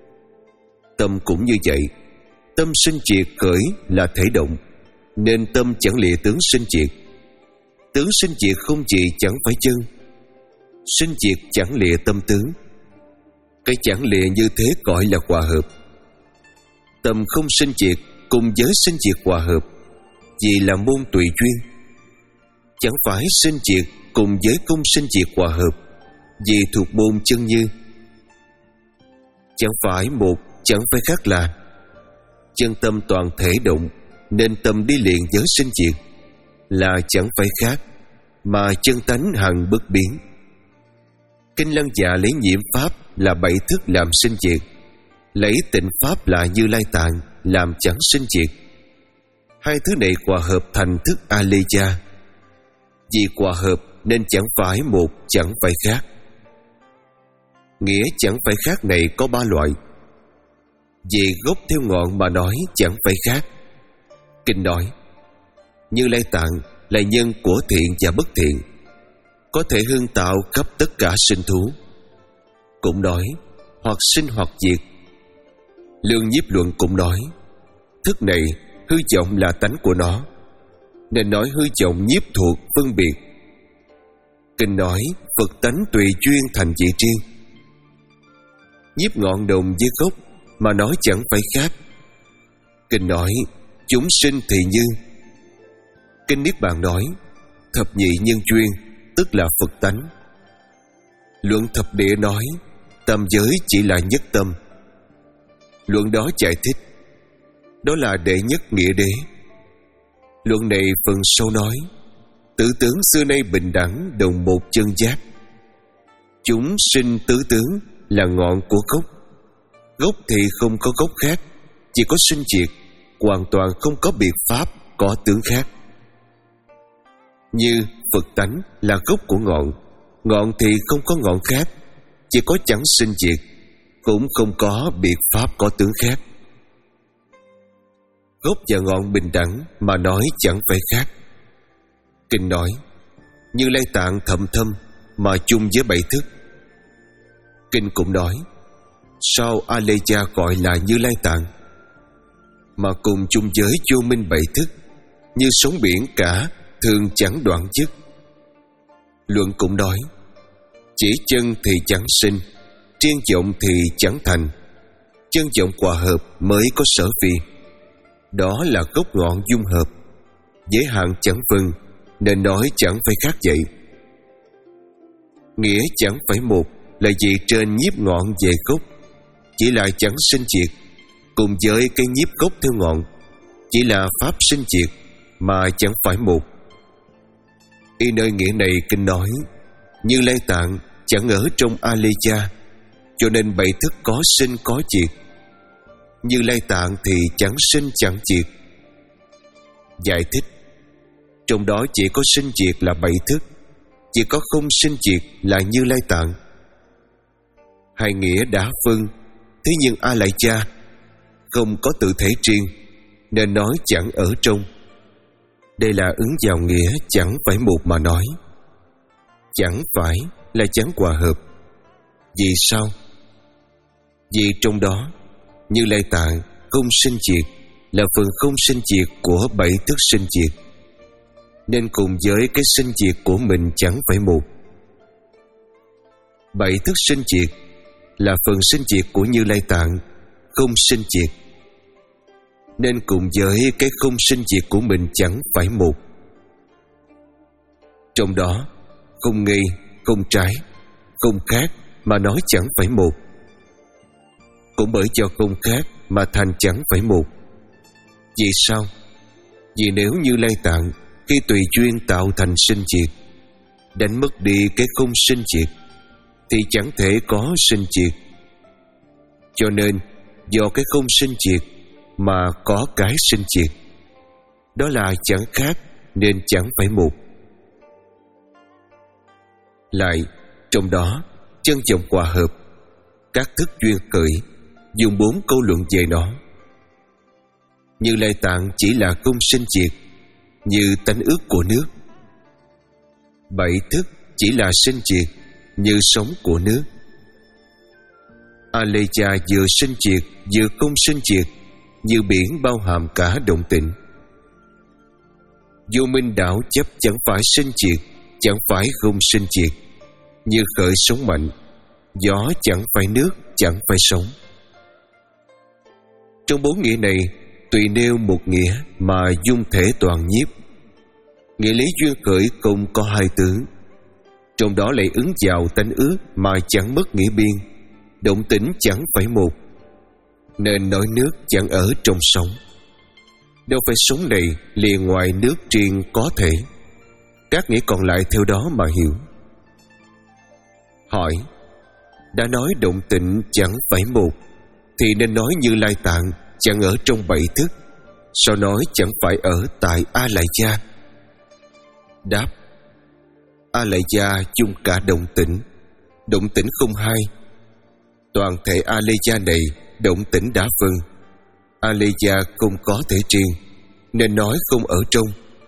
Tâm cũng như vậy, tâm sinh diệt khởi là thể động, nên tâm chẳng lìa tướng sinh diệt. Tướng sinh diệt không gì chẳng phải chân, sinh diệt chẳng lìa tâm tướng. Cái chẳng lìa như thế gọi là hòa hợp. Tâm không sinh diệt cùng với sinh diệt hòa hợp, vì là môn tùy duyên. Chẳng phải sinh diệt cùng với không sinh diệt hòa hợp, vì thuộc môn chân như. Chẳng phải một, chẳng phải khác là chân tâm toàn thể động, nên tâm đi liền với sinh diệt, là chẳng phải khác, mà chân tánh hằng bất biến. Kinh Lăng Già lấy nhiễm pháp là bảy thức làm sinh diệt, lấy tịnh pháp là Như Lai Tạng làm chẳng sinh diệt. Hai thứ này hòa hợp thành thức A-lê-gia. Vì hòa hợp nên chẳng phải một, chẳng phải khác. Nghĩa chẳng phải khác này có ba loại. Về gốc theo ngọn mà nói chẳng phải khác. Kinh nói Như Lai Tạng là nhân của thiện và bất thiện, có thể hương tạo khắp tất cả sinh thú. Cũng nói hoặc sinh hoặc diệt. Lương Nhiếp Luận cũng nói thức này hư vọng là tánh của nó, nên nói hư vọng nhiếp thuộc phân biệt. Kinh nói Phật tánh tùy duyên thành vị riêng. Nhiếp ngọn đồng với gốc mà nói chẳng phải khác. Kinh nói chúng sinh thì như. Kinh Niết Bàn nói thập nhị nhân duyên, tức là Phật tánh. Luận Thập Địa nói tam giới chỉ là nhất tâm. Luận đó giải thích đó là đệ nhất nghĩa đế. Luận này phần sau nói tứ tướng xưa nay bình đẳng, đồng một chân giác. Chúng sinh tứ tướng là ngọn của gốc. Gốc thì không có gốc khác, chỉ có sinh diệt, hoàn toàn không có biệt pháp có tướng khác. Như Phật tánh là gốc của ngọn, ngọn thì không có ngọn khác, chỉ có chẳng sinh diệt, cũng không có biệt pháp có tướng khác. Gốc và ngọn bình đẳng mà nói chẳng phải khác. Kinh nói Như Lai Tạng thậm thâm mà chung với bảy thức. Kinh cũng nói sao A Lê Gia gọi là Như Lai Tạng, mà cùng chung với vô minh bảy thức, như sóng biển cả thường chẳng đoạn dứt. Luận cũng nói chỉ chân thì chẳng sinh, triên vọng thì chẳng thành. Chân vọng hòa hợp mới có sở phi. Đó là gốc ngọn dung hợp, giới hạn chẳng phân, nên nói chẳng phải khác vậy. Nghĩa chẳng phải một là vì trên nhiếp ngọn về gốc, chỉ là chẳng sinh diệt, cùng với cái nhiếp gốc theo ngọn, chỉ là pháp sinh diệt, mà chẳng phải một. Y nơi nghĩa này kinh nói Như Lai Tạng chẳng ở trong A Lê Gia, cho nên bảy thức có sinh có diệt. Như Lai Tạng thì chẳng sinh chẳng diệt. Giải thích trong đó chỉ có sinh diệt là bảy thức, chỉ có không sinh diệt là Như Lai Tạng. Hai nghĩa đã phân, thế nhưng A Lại Gia không có tự thể riêng, nên nói chẳng ở trong. Đây là ứng vào nghĩa chẳng phải một mà nói. Chẳng phải là chẳng hòa hợp. Vì sao? Vì trong đó Như Lai Tạng không sinh diệt là phần không sinh diệt của bảy thức sinh diệt, nên cùng với cái sinh diệt của mình chẳng phải một. Bảy thức sinh diệt là phần sinh diệt của Như Lai Tạng không sinh diệt, nên cùng với cái không sinh diệt của mình chẳng phải một. Trong đó không nghi, không trái, không khác mà nói chẳng phải một. Cũng bởi cho không khác mà thành chẳng phải một. Vì sao? Vì nếu Như Lai Tạng khi tùy duyên tạo thành sinh diệt, đánh mất đi cái không sinh diệt, thì chẳng thể có sinh diệt. Cho nên do cái không sinh diệt mà có cái sinh diệt, đó là chẳng khác nên chẳng phải một. Lại trong đó chân vọng hòa hợp, các thức duyên khởi dùng bốn câu luận về nó. Như Lai Tạng chỉ là không sinh diệt, như tánh ước của nước. Bảy thức chỉ là sinh diệt, như sóng của nước. A Lê Gia vừa sinh diệt vừa không sinh diệt, như biển bao hàm cả động tịnh. Vô minh đạo chấp chẳng phải sinh diệt, chẳng phải không sinh diệt, như khởi sóng mạnh. Gió chẳng phải nước, chẳng phải sóng. Trong bốn nghĩa này tùy nêu một nghĩa mà dung thể toàn nhiếp. Nghĩa lý duyên khởi không có hai tướng, trong đó lại ứng vào tánh ước mà chẳng mất nghĩa biên. Động tĩnh chẳng phải một, nên nói nước chẳng ở trong sóng. Đâu phải sóng này liền ngoài nước riêng có thể. Các nghĩa còn lại theo đó mà hiểu. Hỏi: đã nói động tịnh chẳng phải một, thì nên nói Như Lai Tạng chẳng ở trong bảy thức, sao nói chẳng phải ở tại A Lại Gia? Đáp: A Lại Gia chung cả động tịnh, động tịnh không hai. Toàn thể A Lê Gia này động tĩnh đã vâng. Aleya không có thể riêng, nên nói không ở trong.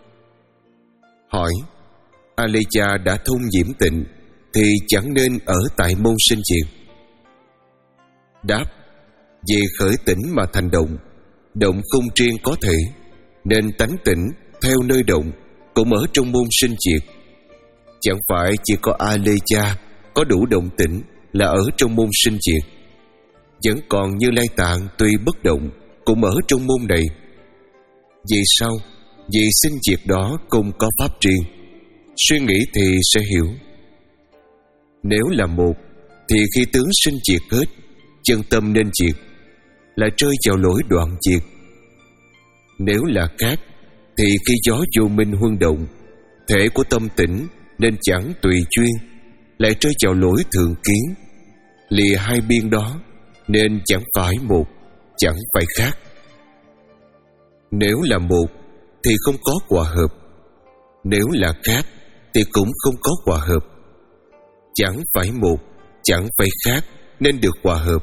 Hỏi: Aleya đã thông nhiễm tịnh thì chẳng nên ở tại môn sinh diệt? Đáp: vì khởi tỉnh mà thành động, động không riêng có thể, nên tánh tỉnh theo nơi động cũng ở trong môn sinh diệt. Chẳng phải chỉ có Aleya có đủ động tĩnh là ở trong môn sinh diệt, vẫn còn Như Lai Tạng tuy bất động cũng ở trong môn này. Vì sao? Vì sinh diệt đó không có pháp riêng. Suy nghĩ thì sẽ hiểu. Nếu là một thì khi tướng sinh diệt hết, chân tâm nên diệt, là rơi vào lỗi đoạn diệt. Nếu là khác thì khi gió vô minh huân động, thể của tâm tỉnh nên chẳng tùy chuyên, lại rơi vào lỗi thường kiến. Lìa hai biên đó nên chẳng phải một, chẳng phải khác. Nếu là một thì không có hòa hợp, nếu là khác thì cũng không có hòa hợp. Chẳng phải một, chẳng phải khác nên được hòa hợp.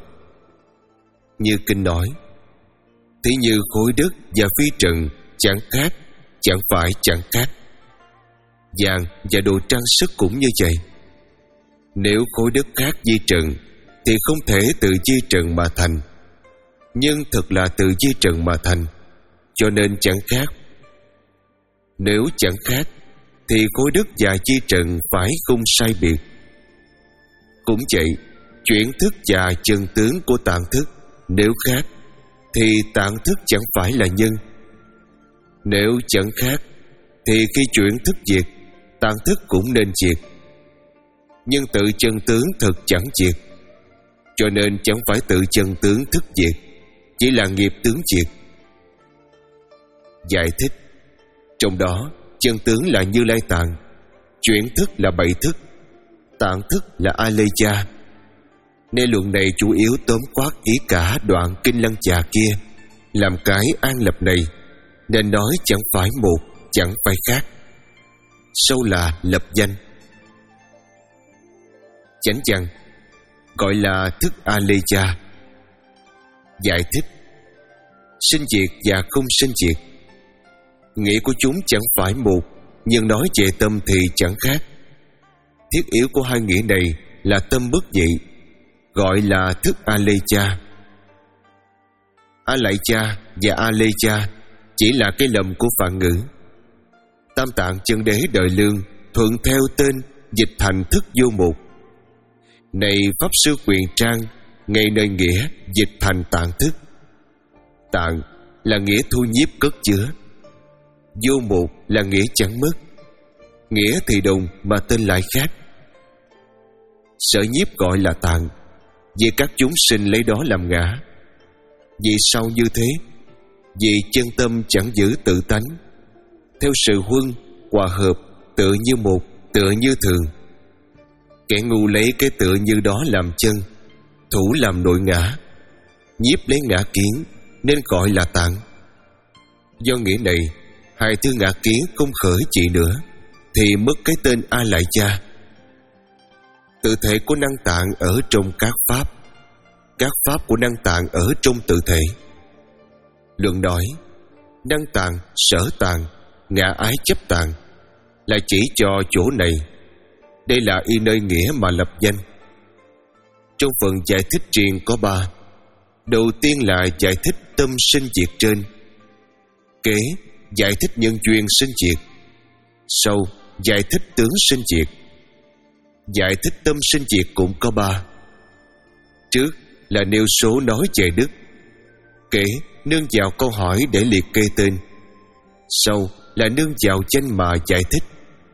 Như kinh nói: thí như khối đất và phi trần chẳng khác, chẳng phải chẳng khác. Vàng và đồ trang sức cũng như vậy. Nếu khối đất khác di trần thì không thể từ di trần mà thành, nhưng thật là từ di trần mà thành, cho nên chẳng khác. Nếu chẳng khác thì khối đất và di trần phải không sai biệt. Cũng vậy, chuyển thức và chân tướng của tạng thức nếu khác thì tạng thức chẳng phải là nhân. Nếu chẳng khác thì khi chuyển thức diệt, tạng thức cũng nên diệt. Nhưng tự chân tướng thật chẳng diệt, cho nên chẳng phải tự chân tướng thức diệt, chỉ là nghiệp tướng diệt. Giải thích: trong đó chân tướng là Như Lai Tạng, chuyển thức là bảy thức, tạng thức là Aleya. Nên luận này chủ yếu tóm quát ý cả đoạn kinh Lăng Già kia, làm cái an lập này, nên nói chẳng phải một, chẳng phải khác. Sâu là lập danh. Chánh văn gọi là thức Aleya. Giải thích: sinh diệt và không sinh diệt, nghĩa của chúng chẳng phải một, nhưng nói về tâm thì chẳng khác. Thiết yếu của hai nghĩa này là tâm bất dị, gọi là thức Aleya. Aleya và Aleya chỉ là cái lầm của phạn ngữ. Tam Tạng Chân Đế Đời Lương thuận theo tên dịch thành thức vô một. Này Pháp Sư Quyền Trang ngay nơi nghĩa dịch thành tạng thức. Tạng là nghĩa thu nhiếp cất chứa, vô một là nghĩa chẳng mất. Nghĩa thì đồng mà tên lại khác. Sở nhiếp gọi là tạng vì các chúng sinh lấy đó làm ngã. Vì sao như thế? Vì chân tâm chẳng giữ tự tánh, theo sự huân hòa hợp, tựa như một, tựa như thường. Kẻ ngu lấy cái tựa như đó làm chân, thủ làm nội ngã, nhiếp lấy ngã kiến, nên gọi là tạng. Do nghĩa này, hai thứ ngã kiến không khởi trị nữa, thì mất cái tên A Lại Cha. Tự thể của năng tạng ở trong các pháp, các pháp của năng tạng ở trong tự thể. Luận nói năng tạng, sở tạng, ngã ái chấp tạng là chỉ cho chỗ này. Đây là y nơi nghĩa mà lập danh. Trong phần giải thích riêng có ba. Đầu tiên là giải thích tâm sinh diệt trên, kế giải thích nhân duyên sinh diệt, sau giải thích tướng sinh diệt. Giải thích tâm sinh diệt cũng có ba. Trước là nêu số nói về đức, kế nương vào câu hỏi để liệt kê tên, sau là nương vào danh mà giải thích.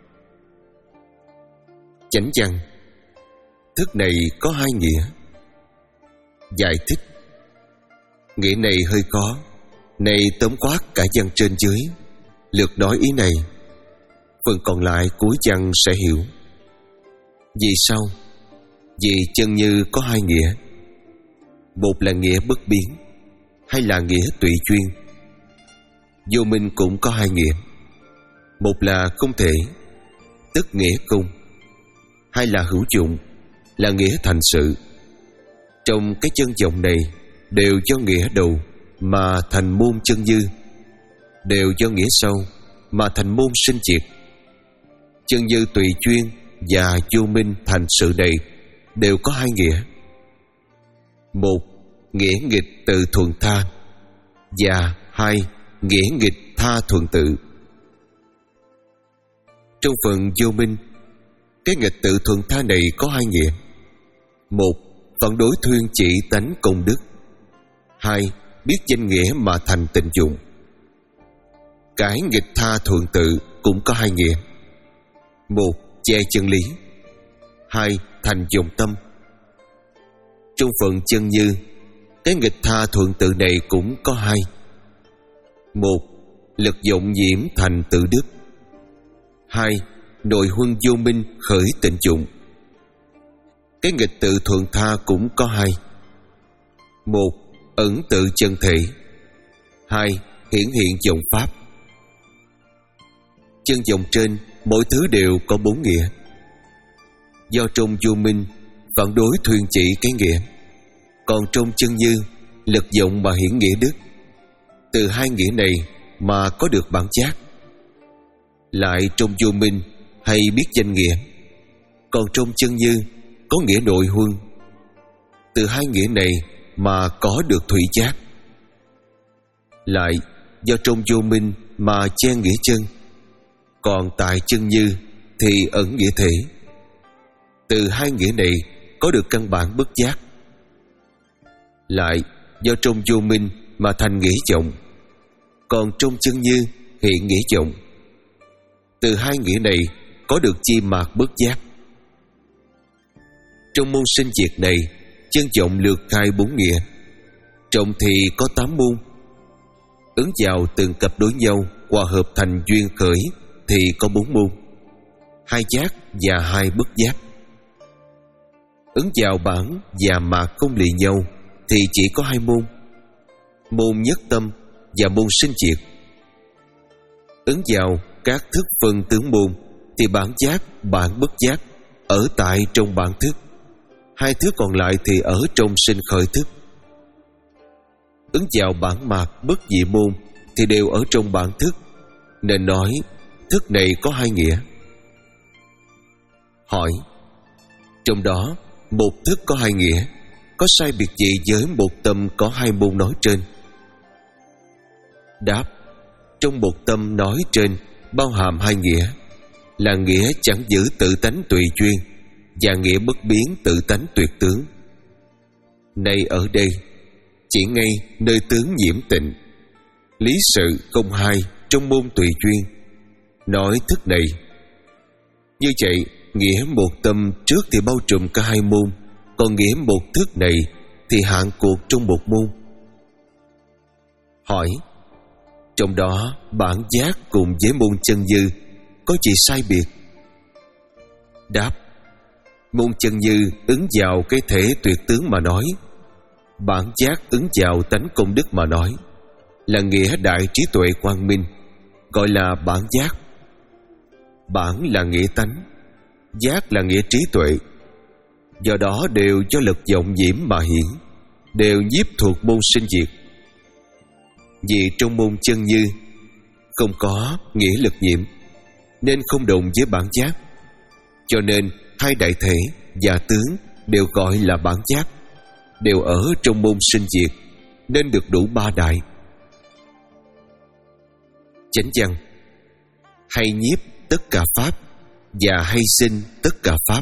Chánh văn: thức này có hai nghĩa. Giải thích: nghĩa này hơi khó, này tóm quát cả văn trên dưới, lượt nói ý này, phần còn lại cuối văn sẽ hiểu. Vì sao? Vì chân như có hai nghĩa. Một là nghĩa bất biến, hay là nghĩa tùy chuyên. Vô minh cũng có hai nghĩa. Một là không thể, tức nghĩa không, hai là hữu dụng, là nghĩa thành sự. Trong cái chân vọng này đều do nghĩa đầu mà thành môn chân như, đều do nghĩa sau mà thành môn sinh triệt. Chân như tùy chuyên và vô minh thành sự này đều có hai nghĩa. Một, nghĩa nghịch tự thuận tha, và hai, nghĩa nghịch tha thuận tự. Trong phần vô minh, cái nghịch tự thuận tha này có hai nghĩa. Một, phản đối thuyên chỉ tánh công đức. Hai, biết danh nghĩa mà thành tịnh dụng. Cái nghịch tha thuận tự cũng có hai nghĩa. Một, che chân lý. Hai, thành dụng tâm. Trong phần chân như, cái nghịch tha thuận tự này cũng có hai. Một, lực dụng nhiễm thành tự đức. Hai, nội huân vô minh khởi tịnh dụng. Cái nghịch tự thuận tha cũng có hai. Một, ẩn tự chân thể. Hai, hiển hiện vọng pháp. Chân vọng trên mỗi thứ đều có bốn nghĩa. Do trong vô minh phản đối thuyên chỉ cái nghĩa, còn trong chân như lực vọng mà hiển nghĩa đức. Từ hai nghĩa này mà có được bản giác. Lại trong vô minh hay biết danh nghĩa, còn trong chân như có nghĩa nội huân. Từ hai nghĩa này mà có được thủy giác. Lại do trong vô minh mà che nghĩa chân, còn tại chân như thì ẩn nghĩa thể. Từ hai nghĩa này có được căn bản bất giác. Lại do trong vô minh mà thành nghĩa vọng, còn trong chân như hiện nghĩa vọng. Từ hai nghĩa này có được chi mạc bất giác. Trong môn sinh diệt này, chân vọng lược khai bốn nghĩa. Trọng thì có tám môn. Ứng vào từng cặp đối nhau hòa hợp thành duyên khởi thì có bốn môn: hai giác và hai bất giác. Ứng vào bản và mạc không lì nhau thì chỉ có hai môn: môn nhất tâm và môn sinh diệt. Ứng vào các thức phân tướng môn thì bản giác, bản bất giác ở tại trong bản thức. Hai thứ còn lại thì ở trong sinh khởi thức. Ứng vào bản mạc bất dị môn thì đều ở trong bản thức, nên nói thức này có hai nghĩa. Hỏi: trong đó một thức có hai nghĩa, có sai biệt gì với một tâm có hai môn nói trên? Đáp: trong một tâm nói trên bao hàm hai nghĩa, là nghĩa chẳng giữ tự tánh tùy duyên và nghĩa bất biến tự tánh tuyệt tướng. Nay ở đây chỉ ngay nơi tướng nhiễm tịnh, lý sự không hai trong môn tùy duyên, nói thức này. Như vậy nghĩa một tâm trước thì bao trùm cả hai môn, còn nghĩa một thức này thì hạn cuộc trong một môn. Hỏi: trong đó bản giác cùng với môn chân như có gì sai biệt? Đáp: môn chân như ứng vào cái thể tuyệt tướng mà nói, bản giác ứng vào tánh công đức mà nói, là nghĩa đại trí tuệ quang minh, gọi là bản giác. Bản là nghĩa tánh, giác là nghĩa trí tuệ. Do đó đều do lực vọng nhiễm mà hiển, đều nhiếp thuộc môn sinh diệt. Vì trong môn chân như không có nghĩa lực nhiễm, nên không đồng với bản giác, cho nên hai đại thể và tướng đều gọi là bản giác, đều ở trong môn sinh diệt, nên được đủ ba đại. Chánh văn: hay nhiếp tất cả pháp và hay sinh tất cả pháp.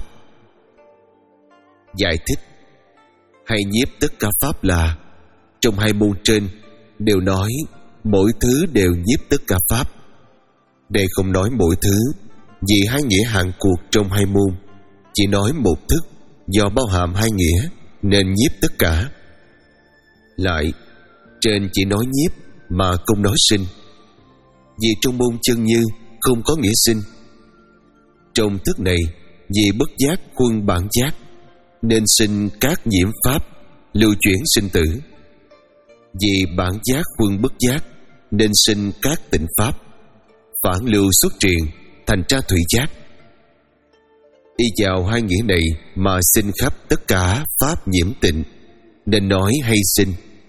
Giải thích: hay nhiếp tất cả pháp là trong hai môn trên đều nói mỗi thứ đều nhiếp tất cả pháp. Đây không nói mỗi thứ, vì hai nghĩa hạn cuộc trong hai môn, chỉ nói một thức, do bao hàm hai nghĩa nên nhiếp tất cả. Lại trên chỉ nói nhiếp mà không nói sinh, vì trong môn chân như không có nghĩa sinh. Trong thức này vì bất giác huân bản giác, nên sinh các nhiễm pháp, lưu chuyển sinh tử. Vì bản giác huân bất giác, nên sinh các tịnh pháp, phản lưu xuất truyền, thành ra thủy giác. Y vào hai nghĩa này mà sinh khắp tất cả pháp nhiễm tịnh, nên nói hay sinh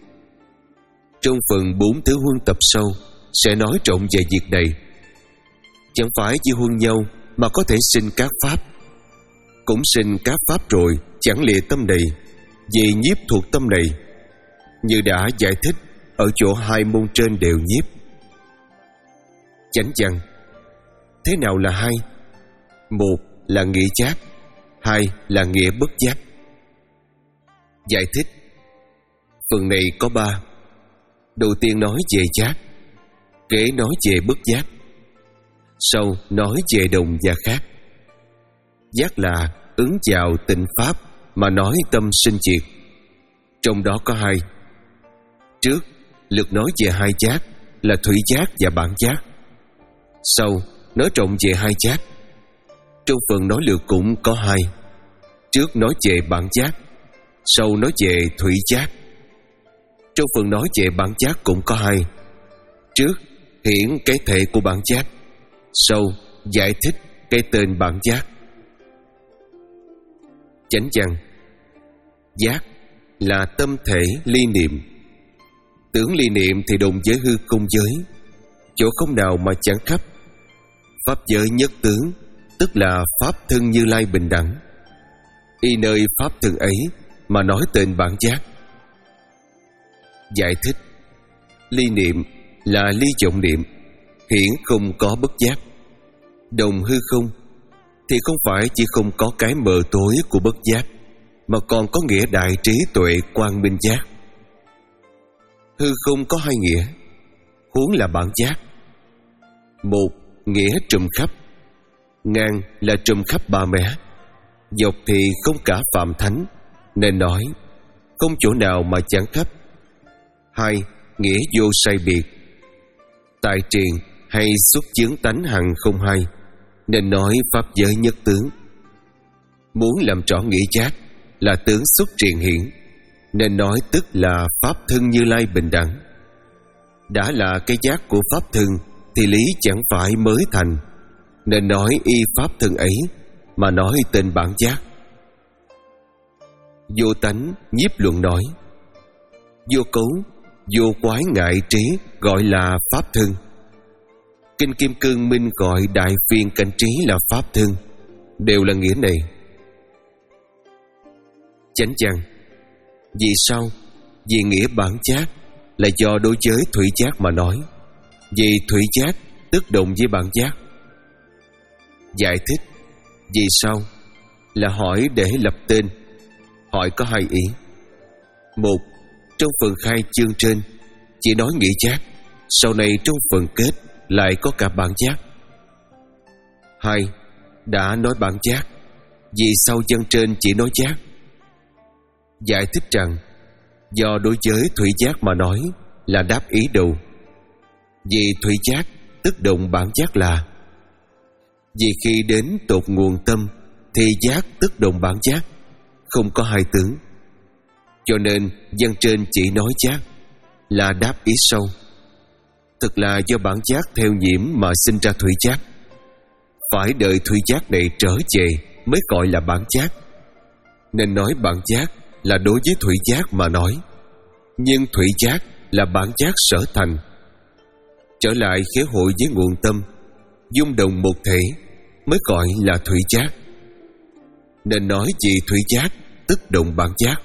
Trong phần bốn thứ huân tập sau sẽ nói rộng về việc này. Chẳng phải chỉ huân nhau mà có thể sinh các pháp. Cũng sinh các pháp rồi chẳng lìa tâm này, vì nhiếp thuộc tâm này, như đã giải thích ở chỗ hai môn trên đều nhiếp. Chánh văn. Thế nào là hai? Một là nghĩa giác, hai là nghĩa bất giác. Giải thích. Phần này có ba. Đầu tiên nói về giác, kế nói về bất giác, sau nói về đồng và khác. Giác là ứng vào tịnh pháp mà nói tâm sinh diệt. Trong đó có hai. Trước lược nói về hai giác là thủy giác và bản giác. Sau nói rộng về hai giác. Trong phần nói lược cũng có hai. Trước nói về bản giác, sau nói về thủy giác. Trong phần nói về bản giác cũng có hai. Trước hiển cái thể của bản giác, sau giải thích cái tên bản giác. Chánh văn. Giác là tâm thể ly niệm. Tưởng ly niệm thì đồng với hư không giới, chỗ không nào mà chẳng khắp. Pháp giới nhất tướng, tức là pháp thân Như Lai bình đẳng. Y nơi pháp thân ấy mà nói tên bản giác. Giải thích. Ly niệm là ly vọng niệm, hiển không có bất giác. Đồng hư không thì không phải chỉ không có cái mờ tối của bất giác, mà còn có nghĩa đại trí tuệ quang minh giác. Hư không có hai nghĩa, huống là bản giác. Một nghĩa trùm khắp, ngang là trùm khắp ba mẻ, dọc thì không cả phạm thánh, nên nói không chỗ nào mà chẳng khắp. Hai nghĩa vô sai biệt, tại triền hay xuất chướng tánh hằng không hai, nên nói pháp giới nhất tướng. Muốn làm rõ nghĩa giác là tướng xuất triền hiển, nên nói tức là pháp thân Như Lai bình đẳng. Đã là cái giác của pháp thân thì lý chẳng phải mới thành, nên nói y pháp thân ấy mà nói tên bản giác. Vô tánh nhiếp luận nói, vô cấu, vô quái ngại trí gọi là pháp thân. Kinh Kim Cương Minh gọi đại phiên cảnh trí là pháp thân, đều là nghĩa này. Chánh văn. Vì sao? Vì nghĩa bản giác là do đối với thủy giác mà nói. Vì thủy giác tức đồng với bản giác. Giải thích. Vì sao? Là hỏi để lập tên. Hỏi có hai ý. Một, trong phần khai chương trên chỉ nói nghĩa giác, sau này trong phần kết lại có cả bản giác. Hai, đã nói bản giác, vì sau văn trên chỉ nói giác. Giải thích rằng do đối với thủy giác mà nói là đáp ý đầu. Vì thủy giác tức đồng bản giác là. Vì khi đến tột nguồn tâm thì giác tức đồng bản giác, không có hai tướng. Cho nên văn trên chỉ nói giác là đáp ý sâu. Thực là do bản giác theo nhiễm mà sinh ra thủy giác. Phải đợi thủy giác này trở về mới gọi là bản giác. Nên nói bản giác là đối với thủy giác mà nói, nhưng thủy giác là bản giác sở thành. Trở lại khế hội với nguồn tâm, dung đồng một thể mới gọi là thủy giác. Nên nói vì thủy giác tức đồng bản giác.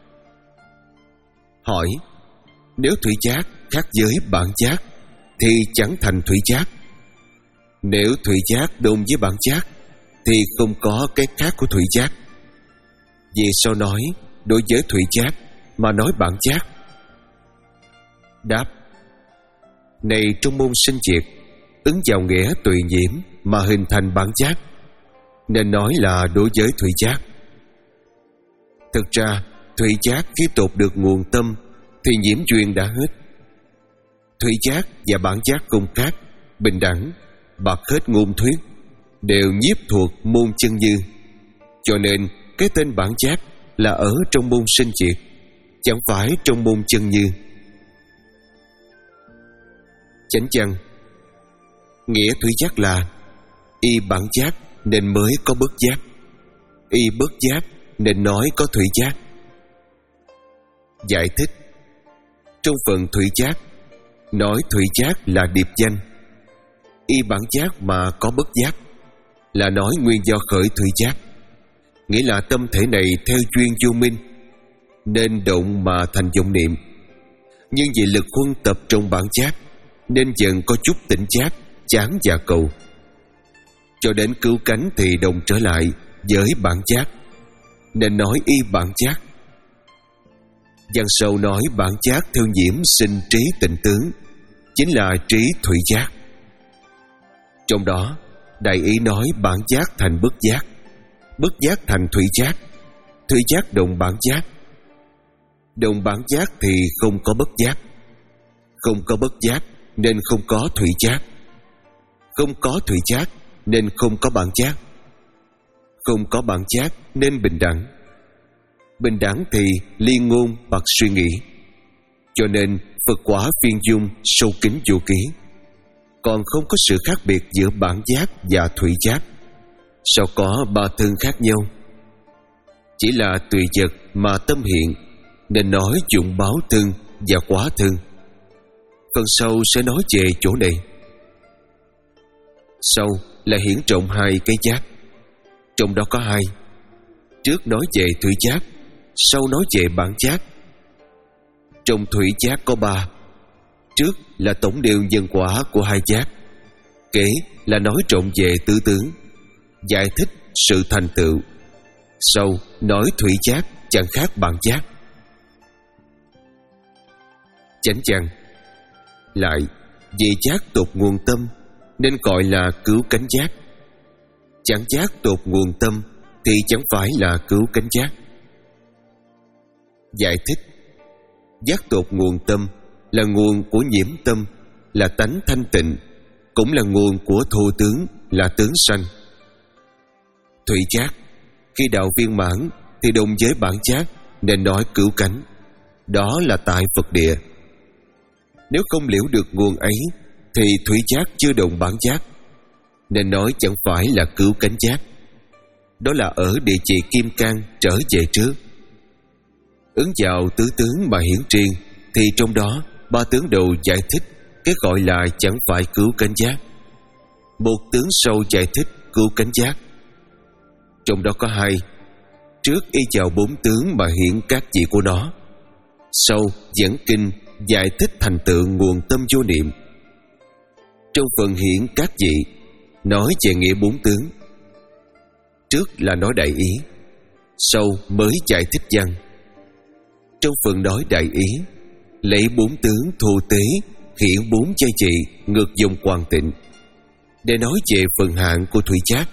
Hỏi, nếu thủy giác khác với bản giác thì chẳng thành thủy giác. Nếu thủy giác đồng với bản giác thì không có cái khác của thủy giác. Vì sao nói đối với thủy giác mà nói bản giác? Đáp. Này trong môn sinh diệt, ứng vào nghĩa tùy nhiễm mà hình thành bản giác, nên nói là đối với thủy giác. Thực ra thủy giác khi tột được nguồn tâm thì nhiễm duyên đã hết. Thủy giác và bản giác không khác, bình đẳng, bạc hết ngôn thuyết, đều nhiếp thuộc môn chân như. Cho nên cái tên bản giác là ở trong môn sinh diệt, chẳng phải trong môn chân như. Chánh văn. Nghĩa thủy giác là y bản giác nên mới có bất giác, y bất giác nên nói có thủy giác. Giải thích. Trong phần thủy chát, nói thủy chát là điệp danh. Y bản chát mà có bất giác, là nói nguyên do khởi thủy chát, nghĩa là tâm thể này theo duyên vô minh, nên động mà thành vọng niệm. Nhưng vì lực huân tập trong bản chát, nên dần có chút tỉnh chát, chán và cầu. Cho đến cứu cánh thì đồng trở lại với bản chát, nên nói y bản chát. Văn sâu nói bản chát theo nhiễm sinh trí tịnh tướng, chính là trí thủy chát. Trong đó đại ý nói bản chát thành bất giác, bất giác thành thủy chát, thủy chát đồng bản chát. Đồng bản chát thì không có bất giác, không có bất giác nên không có thủy chát, không có thủy chát nên không có bản chát, không có bản chát nên bình đẳng. Bình đẳng thì liên ngôn bậc suy nghĩ. Cho nên Phật quả phiên dung sâu kín vô ký, còn không có sự khác biệt giữa bản giác và thủy giác. Sao có ba thân khác nhau? Chỉ là tùy vật mà tâm hiện, nên nói dụng báo thân và quả thân. Phần sau sẽ nói về chỗ này. Sau là hiển trọng hai cái giác, trong đó có hai. Trước nói về thủy giác, sau nói về bản giác. Trong thủy giác có ba. Trước là tổng điều nhân quả của hai giác, kế là nói trộn về tứ tướng, giải thích sự thành tựu. Sau nói thủy giác chẳng khác bản giác. Chánh văn. Lại vì giác tột nguồn tâm nên gọi là cứu cánh giác. Chẳng giác tột nguồn tâm thì chẳng phải là cứu cánh giác. Giải thích. Giác tột nguồn tâm là nguồn của nhiễm tâm, là tánh thanh tịnh, cũng là nguồn của thô tướng, là tướng sanh. Thủy giác khi đạo viên mãn thì đồng với bản giác, nên nói cứu cánh. Đó là tại Phật địa. Nếu không liễu được nguồn ấy thì thủy giác chưa đồng bản giác, nên nói chẳng phải là cứu cánh giác. Đó là ở địa chỉ kim cang trở về trước. Ứng vào tứ tướng mà hiển triền, thì trong đó ba tướng đầu giải thích cái gọi là chẳng phải cứu cánh giác, một tướng sau giải thích cứu cánh giác. Trong đó có hai. Trước y vào bốn tướng mà hiển các vị của nó, sau dẫn kinh giải thích thành tựu nguồn tâm vô niệm. Trong phần hiển các vị nói về nghĩa bốn tướng. Trước là nói đại ý, sau mới giải thích văn. Trong phần nói đại ý, lấy bốn tướng thô tế hiển bốn giai trị ngược dòng hoàn tịnh, để nói về phần hạn của thủy giác.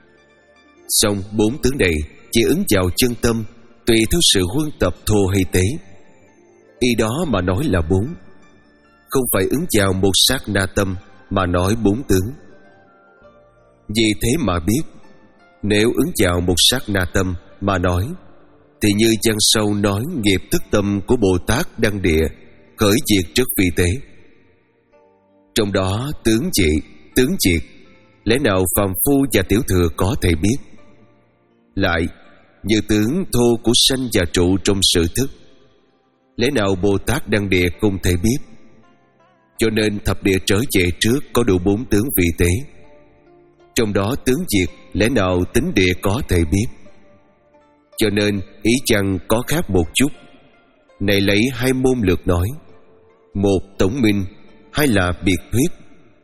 Song bốn tướng này chỉ ứng vào chân tâm, tùy theo sự huân tập thô hay tế. Y đó mà nói là bốn, không phải ứng vào một sát na tâm mà nói bốn tướng. Vì thế mà biết, nếu ứng vào một sát na tâm mà nói, thì như văn sâu nói nghiệp thức tâm của Bồ Tát Đăng Địa khởi diệt rất vi tế. Trong đó tướng trị, tướng diệt, lẽ nào phàm phu và tiểu thừa có thể biết? Lại như tướng thô của sanh và trụ trong sự thức, lẽ nào Bồ Tát Đăng Địa không thể biết? Cho nên thập địa trở về trước có đủ bốn tướng vi tế. Trong đó tướng diệt lẽ nào tính địa có thể biết? Cho nên ý chăng có khác một chút. Này lấy hai môn lược nói, một tổng minh, hai là biệt thuyết.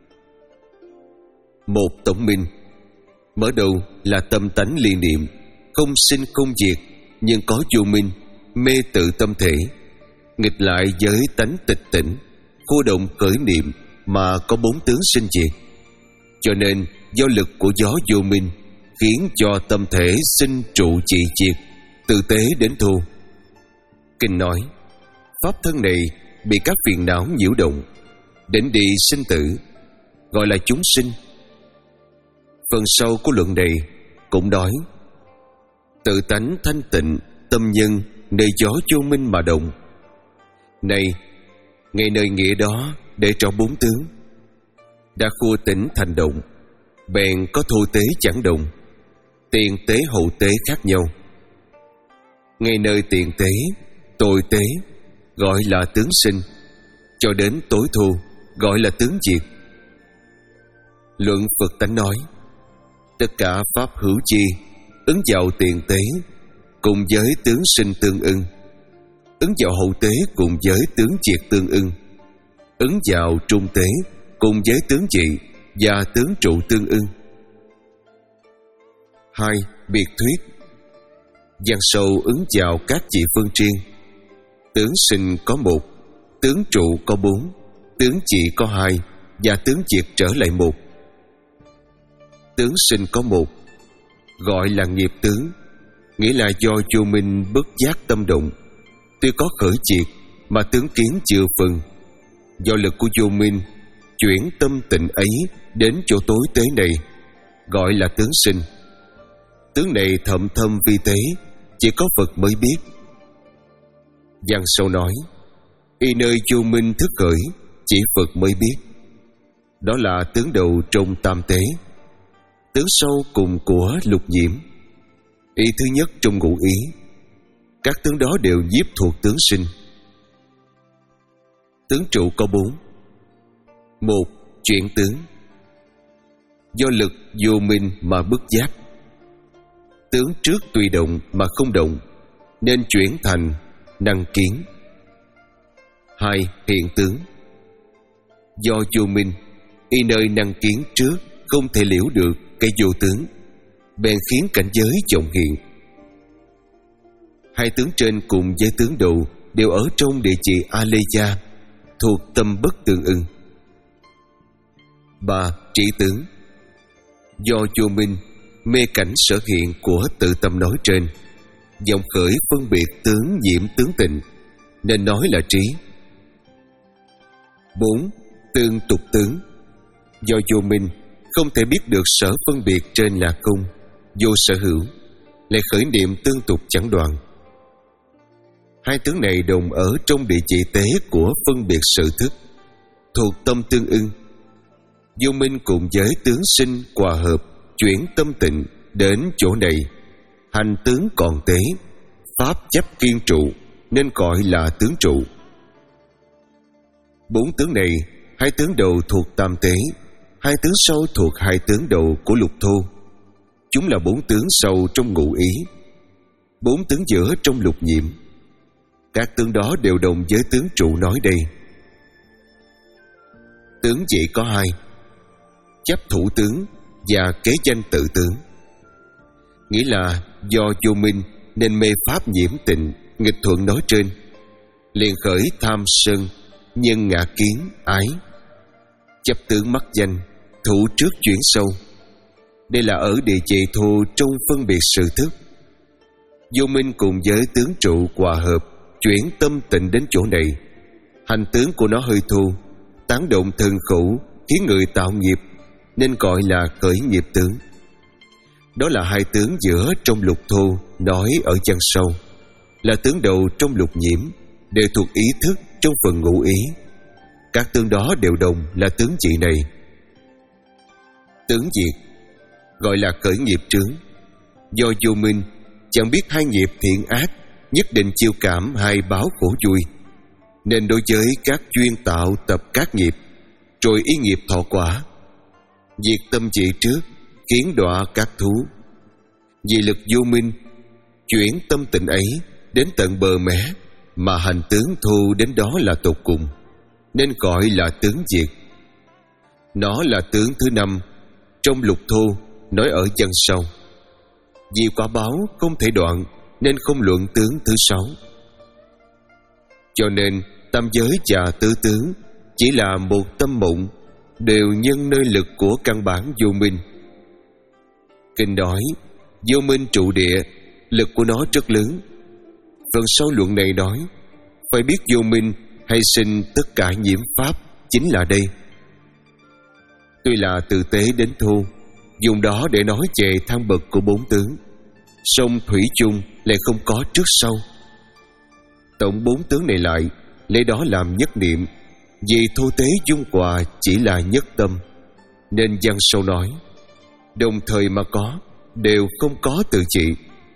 Một tổng minh, mở đầu là tâm tánh ly niệm, không sinh không diệt, nhưng có vô minh, mê tự tâm thể, nghịch lại với tánh tịch tỉnh, khu động khởi niệm mà có bốn tướng sinh diệt. Cho nên do lực của gió vô minh khiến cho tâm thể sinh trụ trị diệt, từ tế đến thô. Kinh nói pháp thân này bị các phiền não nhiễu động, đến đi sinh tử, gọi là chúng sinh. Phần sau của luận này cũng nói tự tánh thanh tịnh, tâm nhân nơi gió vô minh mà động. Này, ngay nơi nghĩa đó để cho bốn tướng đã khua tỉnh thành động, bèn có thô tế chẳng động, tiền tế hậu tế khác nhau. Ngay nơi tiền tế, tội tế gọi là tướng sinh, cho đến tối thu, gọi là tướng diệt. Luận Phật tánh nói, tất cả pháp hữu chi ứng vào tiền tế cùng với tướng sinh tương ưng, ứng vào hậu tế cùng với tướng diệt tương ưng, ứng vào trung tế cùng với tướng trị và tướng trụ tương ưng. Hai. Biệt thuyết. Văn sâu ứng vào các vị phương triên. Tướng sinh có một, tướng trụ có bốn, tướng trị có hai và tướng diệt trở lại một. Tướng sinh có một, gọi là nghiệp tướng, nghĩa là do vô minh bất giác tâm động, tuy có khởi diệt mà tướng kiến chưa phân. Do lực của vô minh chuyển tâm tịnh ấy đến chỗ tối tế này, gọi là tướng sinh. Tướng này thậm thâm vi tế, chỉ có Phật mới biết. Văn sâu nói, y nơi vô minh thức khởi, chỉ Phật mới biết. Đó là tướng đầu trong tam tế, tướng sâu cùng của lục nhiễm, y thứ nhất trong ngũ ý. Các tướng đó đều nhiếp thuộc tướng sinh. Tướng trụ có bốn. Một. Chuyển tướng, do lực vô minh mà bất giác. Tướng trước tùy động mà không động, nên chuyển thành năng kiến. Hai. Hiện tướng, do vô minh, y nơi năng kiến trước không thể liễu được cái vô tướng, bèn khiến cảnh giới vọng hiện. Hai tướng trên cùng với tướng đầu đều ở trong địa chỉ Aleya, thuộc tâm bất tương ưng. Ba. Trị tướng, do vô minh mê cảnh sở hiện của tự tâm nói trên, vọng khởi phân biệt tướng nhiễm tướng tịnh, nên nói là trí. Bốn. Tương tục tướng, do vô minh không thể biết được sở phân biệt trên là không, vô sở hữu, lại khởi niệm tương tục chẳng đoạn. Hai tướng này đồng ở trong địa chỉ tế của phân biệt sự thức, thuộc tâm tương ưng. Vô minh cùng với tướng sinh hòa hợp, chuyển tâm tịnh đến chỗ này, hành tướng còn tế, pháp chấp kiên trụ, nên gọi là tướng trụ. Bốn tướng này, hai tướng đầu thuộc tam tế, hai tướng sau thuộc hai tướng đầu của lục thô. Chúng là bốn tướng sau trong ngũ ý, bốn tướng giữa trong lục nhiễm. Các tướng đó đều đồng với tướng trụ nói đây. Tướng chỉ có hai, chấp thủ tướng và kế danh tự tướng, nghĩa là do vô minh nên mê pháp nhiễm tịnh nghịch thuận nói trên, liền khởi tham sân, nhân ngã kiến, ái, chấp tướng mắc danh, thủ trước chuyển sâu. Đây là ở địa chỉ thô trong phân biệt sự thức. Vô minh cùng với tướng trụ hòa hợp, chuyển tâm tịnh đến chỗ này, hành tướng của nó hơi thô, tán động thân khẩu, khiến người tạo nghiệp, nên gọi là khởi nghiệp tướng. Đó là hai tướng giữa trong lục thô nói ở văn sâu, là tướng đầu trong lục nhiễm, đều thuộc ý thức trong phần ngũ ý. Các tướng đó đều đồng là tướng trị này. Tướng diệt, gọi là khởi nghiệp trướng, do vô minh chẳng biết hai nghiệp thiện ác nhất định chiêu cảm hai báo khổ vui, nên đối với các chuyên tạo tập các nghiệp, rồi ý nghiệp thọ quả, diệt tâm trị trước, khiến đọa các thú. Vì lực vô minh chuyển tâm tình ấy đến tận bờ mé, mà hành tướng thu đến đó là tột cùng, nên gọi là tướng diệt. Nó là tướng thứ năm trong lục thô nói ở văn sau. Vì quả báo không thể đoạn, nên không luận tướng thứ sáu. Cho nên tam giới và tứ tướng chỉ là một tâm mộng, đều nhân nơi lực của căn bản vô minh. Kinh nói vô minh trụ địa, lực của nó rất lớn. Phần sau luận này nói phải biết vô minh hay sinh tất cả nhiễm pháp chính là đây. Tuy là từ tế đến thô, dùng đó để nói về thang bậc của bốn tướng, song thủy chung lại không có trước sau. Tổng bốn tướng này lại lấy đó làm nhất niệm, vì thô tế dung hòa chỉ là nhất tâm, nên văn sâu nói đồng thời mà có, đều không có tự trị.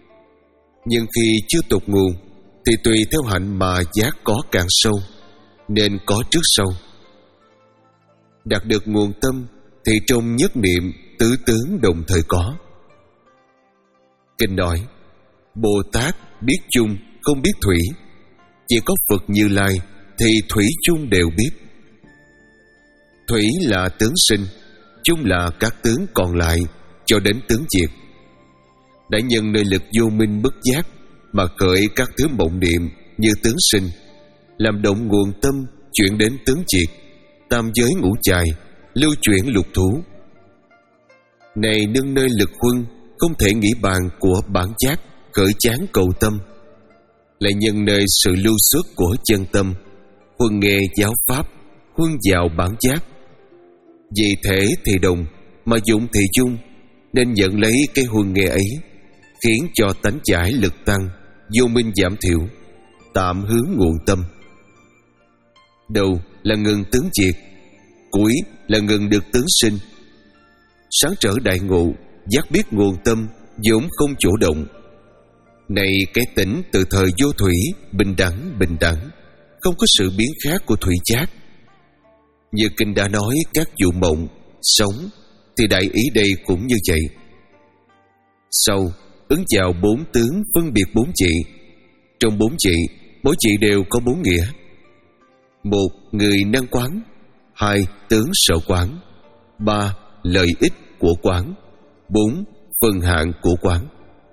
Nhưng khi chưa tột nguồn thì tùy theo hạnh mà giác có càng sâu, nên có trước sau. Đạt được nguồn tâm thì trong nhất niệm tứ tướng đồng thời có. Kinh nói: Bồ Tát biết chung không biết thủy, chỉ có Phật Như Lai thì thủy chung đều biết. Thủy là tướng sinh, chung là các tướng còn lại cho đến tướng diệt. Đã nhân nơi lực vô minh bất giác mà khởi các thứ mộng niệm như tướng sinh, làm động nguồn tâm chuyển đến tướng diệt, tam giới ngũ chài, lưu chuyển lục thú. Này nương nơi lực huân không thể nghĩ bàn của bản giác khởi chán cầu tâm, lại nhân nơi sự lưu xuất của chân tâm, huân nghe giáo pháp, huân vào bản giác. Vì thể thì đồng, mà dụng thì chung, nên nhận lấy cái huân nghe ấy, khiến cho tánh giải lực tăng, vô minh giảm thiểu, tạm hướng nguồn tâm. Đầu là ngừng tướng diệt, cuối là ngừng được tướng sinh. Sáng trở đại ngộ, giác biết nguồn tâm vốn không chủ động. Này cái tỉnh từ thời vô thủy, bình đẳng bình đẳng, không có sự biến khác của thủy chát. Như kinh đã nói các vụ mộng, sống, thì đại ý đây cũng như vậy. Sau ứng vào bốn tướng phân biệt bốn trị. Trong bốn trị, mỗi trị đều có bốn nghĩa. Một, người năng quán. Hai, tướng sở quán. Ba, lợi ích của quán. Bốn, phần hạn của quán.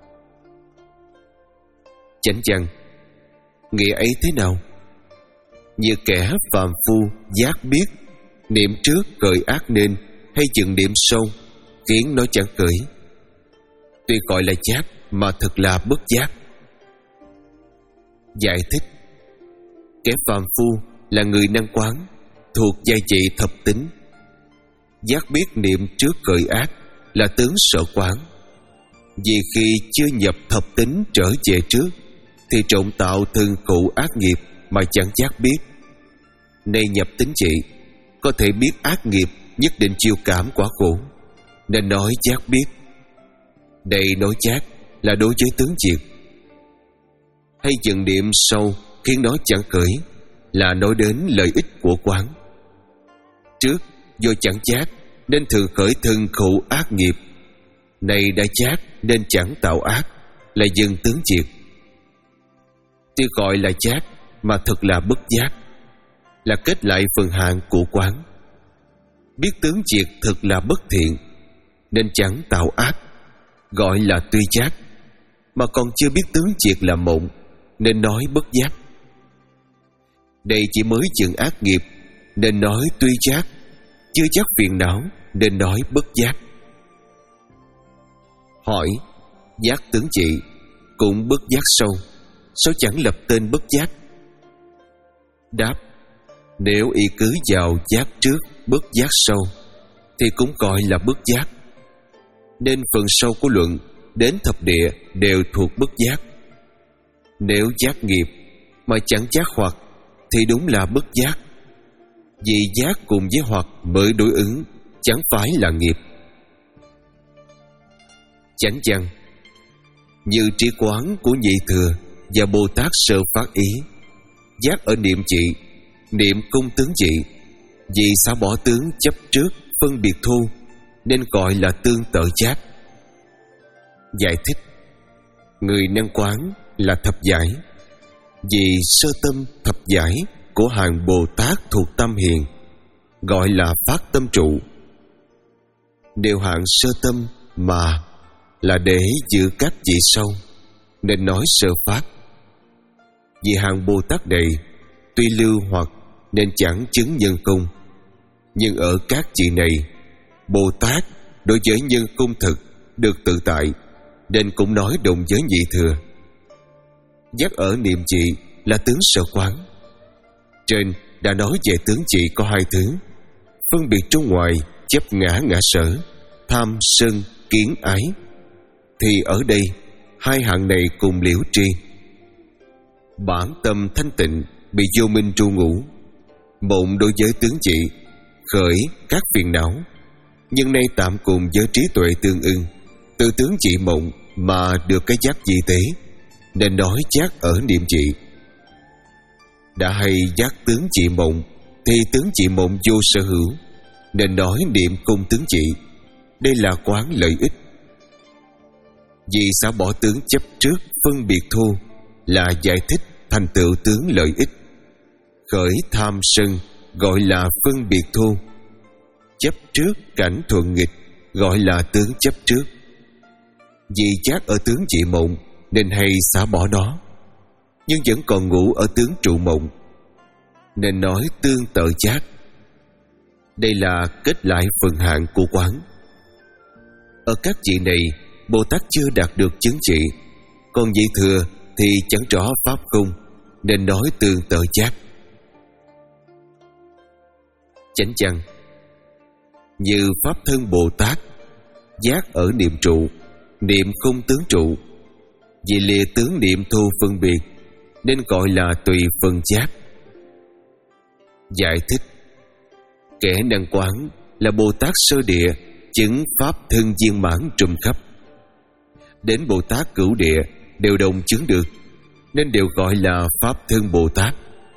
Chánh văn: nghĩa ấy thế nào? Như kẻ phàm phu giác biết, niệm trước khởi ác nên, hay chừng niệm sâu khiến nó chẳng khởi. Tuy gọi là giác mà thực là bất giác. Giải thích: kẻ phàm phu là người năng quán, thuộc giai trị thập tính. Giác biết niệm trước khởi ác là tướng sở quán. Vì khi chưa nhập thập tính trở về trước, thì trộn tạo thường cụ ác nghiệp mà chẳng giác biết. Nay nhập tính trị, có thể biết ác nghiệp nhất định chiêu cảm quả khổ, nên nói giác biết. Đây nói giác là đối với tướng diệt. Hay dừng niệm sâu khiến nó chẳng khởi, là nói đến lợi ích của quán. Trước do chẳng giác nên thường khởi thân khổ ác nghiệp, nay đã giác nên chẳng tạo ác, là dừng tướng diệt. Tuy gọi là giác mà thật là bất giác, là kết lại phần hạn của quán. Biết tướng diệt thật là bất thiện, nên chẳng tạo ác, gọi là tuy giác, mà còn chưa biết tướng diệt là mộng, nên nói bất giác. Đây chỉ mới chừng ác nghiệp, nên nói tuy giác, chưa chắc phiền não, nên nói bất giác. Hỏi: giác tướng trị cũng bất giác sâu, sao chẳng lập tên bất giác? Đáp: nếu y cứ vào giác trước bất giác sâu, thì cũng gọi là bất giác. Nên phần sâu của luận đến thập địa đều thuộc bất giác. Nếu giác nghiệp mà chẳng giác hoặc, thì đúng là bất giác. Vì giác cùng với hoặc mới đối ứng, chẳng phải là nghiệp. Chánh văn: như trí quán của nhị thừa và Bồ Tát sơ phát ý, giác ở niệm trị, niệm cung tướng trị. Vì sao bỏ tướng chấp trước phân biệt thu, nên gọi là tương tự giác. Giải thích: người năng quán là thập giải. Vì sơ tâm thập giải của hàng Bồ Tát thuộc tâm hiền, gọi là phát tâm trụ. Điều hạng sơ tâm mà là để giữ các vị sâu, nên nói sơ phát. Vì hàng Bồ Tát này tuy lưu hoặc nên chẳng chứng nhân cung, nhưng ở các vị này, Bồ Tát đối với nhân cung thực được tự tại, nên cũng nói đồng với nhị thừa. Giác ở niệm trị là tướng sở quán. Trên đã nói về tướng trị có hai thứ: phân biệt trong ngoài, chấp ngã ngã sở, tham sân kiến ái. Thì ở đây hai hạng này cùng liễu tri. Bản tâm thanh tịnh bị vô minh tru ngủ. Mộng đối với tướng trị khởi các phiền não, nhưng nay tạm cùng với trí tuệ tương ưng, từ tướng trị mộng mà được cái giác di tế, nên nói giác ở niệm trị. Đã hay giác tướng trị mộng, thì tướng trị mộng vô sở hữu, nên nói niệm không tướng trị. Đây là quán lợi ích. Vì xả bỏ tướng chấp trước phân biệt thu là giải thích thành tựu tướng lợi ích. Khởi tham sân gọi là phân biệt thu. Chấp trước cảnh thuận nghịch gọi là tướng chấp trước. Vì giác ở tướng trị mộng nên hay xả bỏ nó, nhưng vẫn còn ngủ ở tướng trụ mộng, nên nói tương tự giác. Đây là kết lại phần hạn của quán. Ở các vị này, Bồ Tát chưa đạt được chứng trị, còn vị thừa thì chẳng rõ pháp không, nên nói tương tự giác. Chánh văn: như pháp thân Bồ Tát, giác ở niệm trụ, niệm không tướng trụ. Vì lìa tướng niệm thu phân biệt, nên gọi là tùy phân giác. Giải thích: kẻ năng quán là Bồ Tát sơ địa, chứng pháp thân viên mãn trùm khắp. Đến Bồ Tát cửu địa đều đồng chứng được, nên đều gọi là pháp thân Bồ Tát.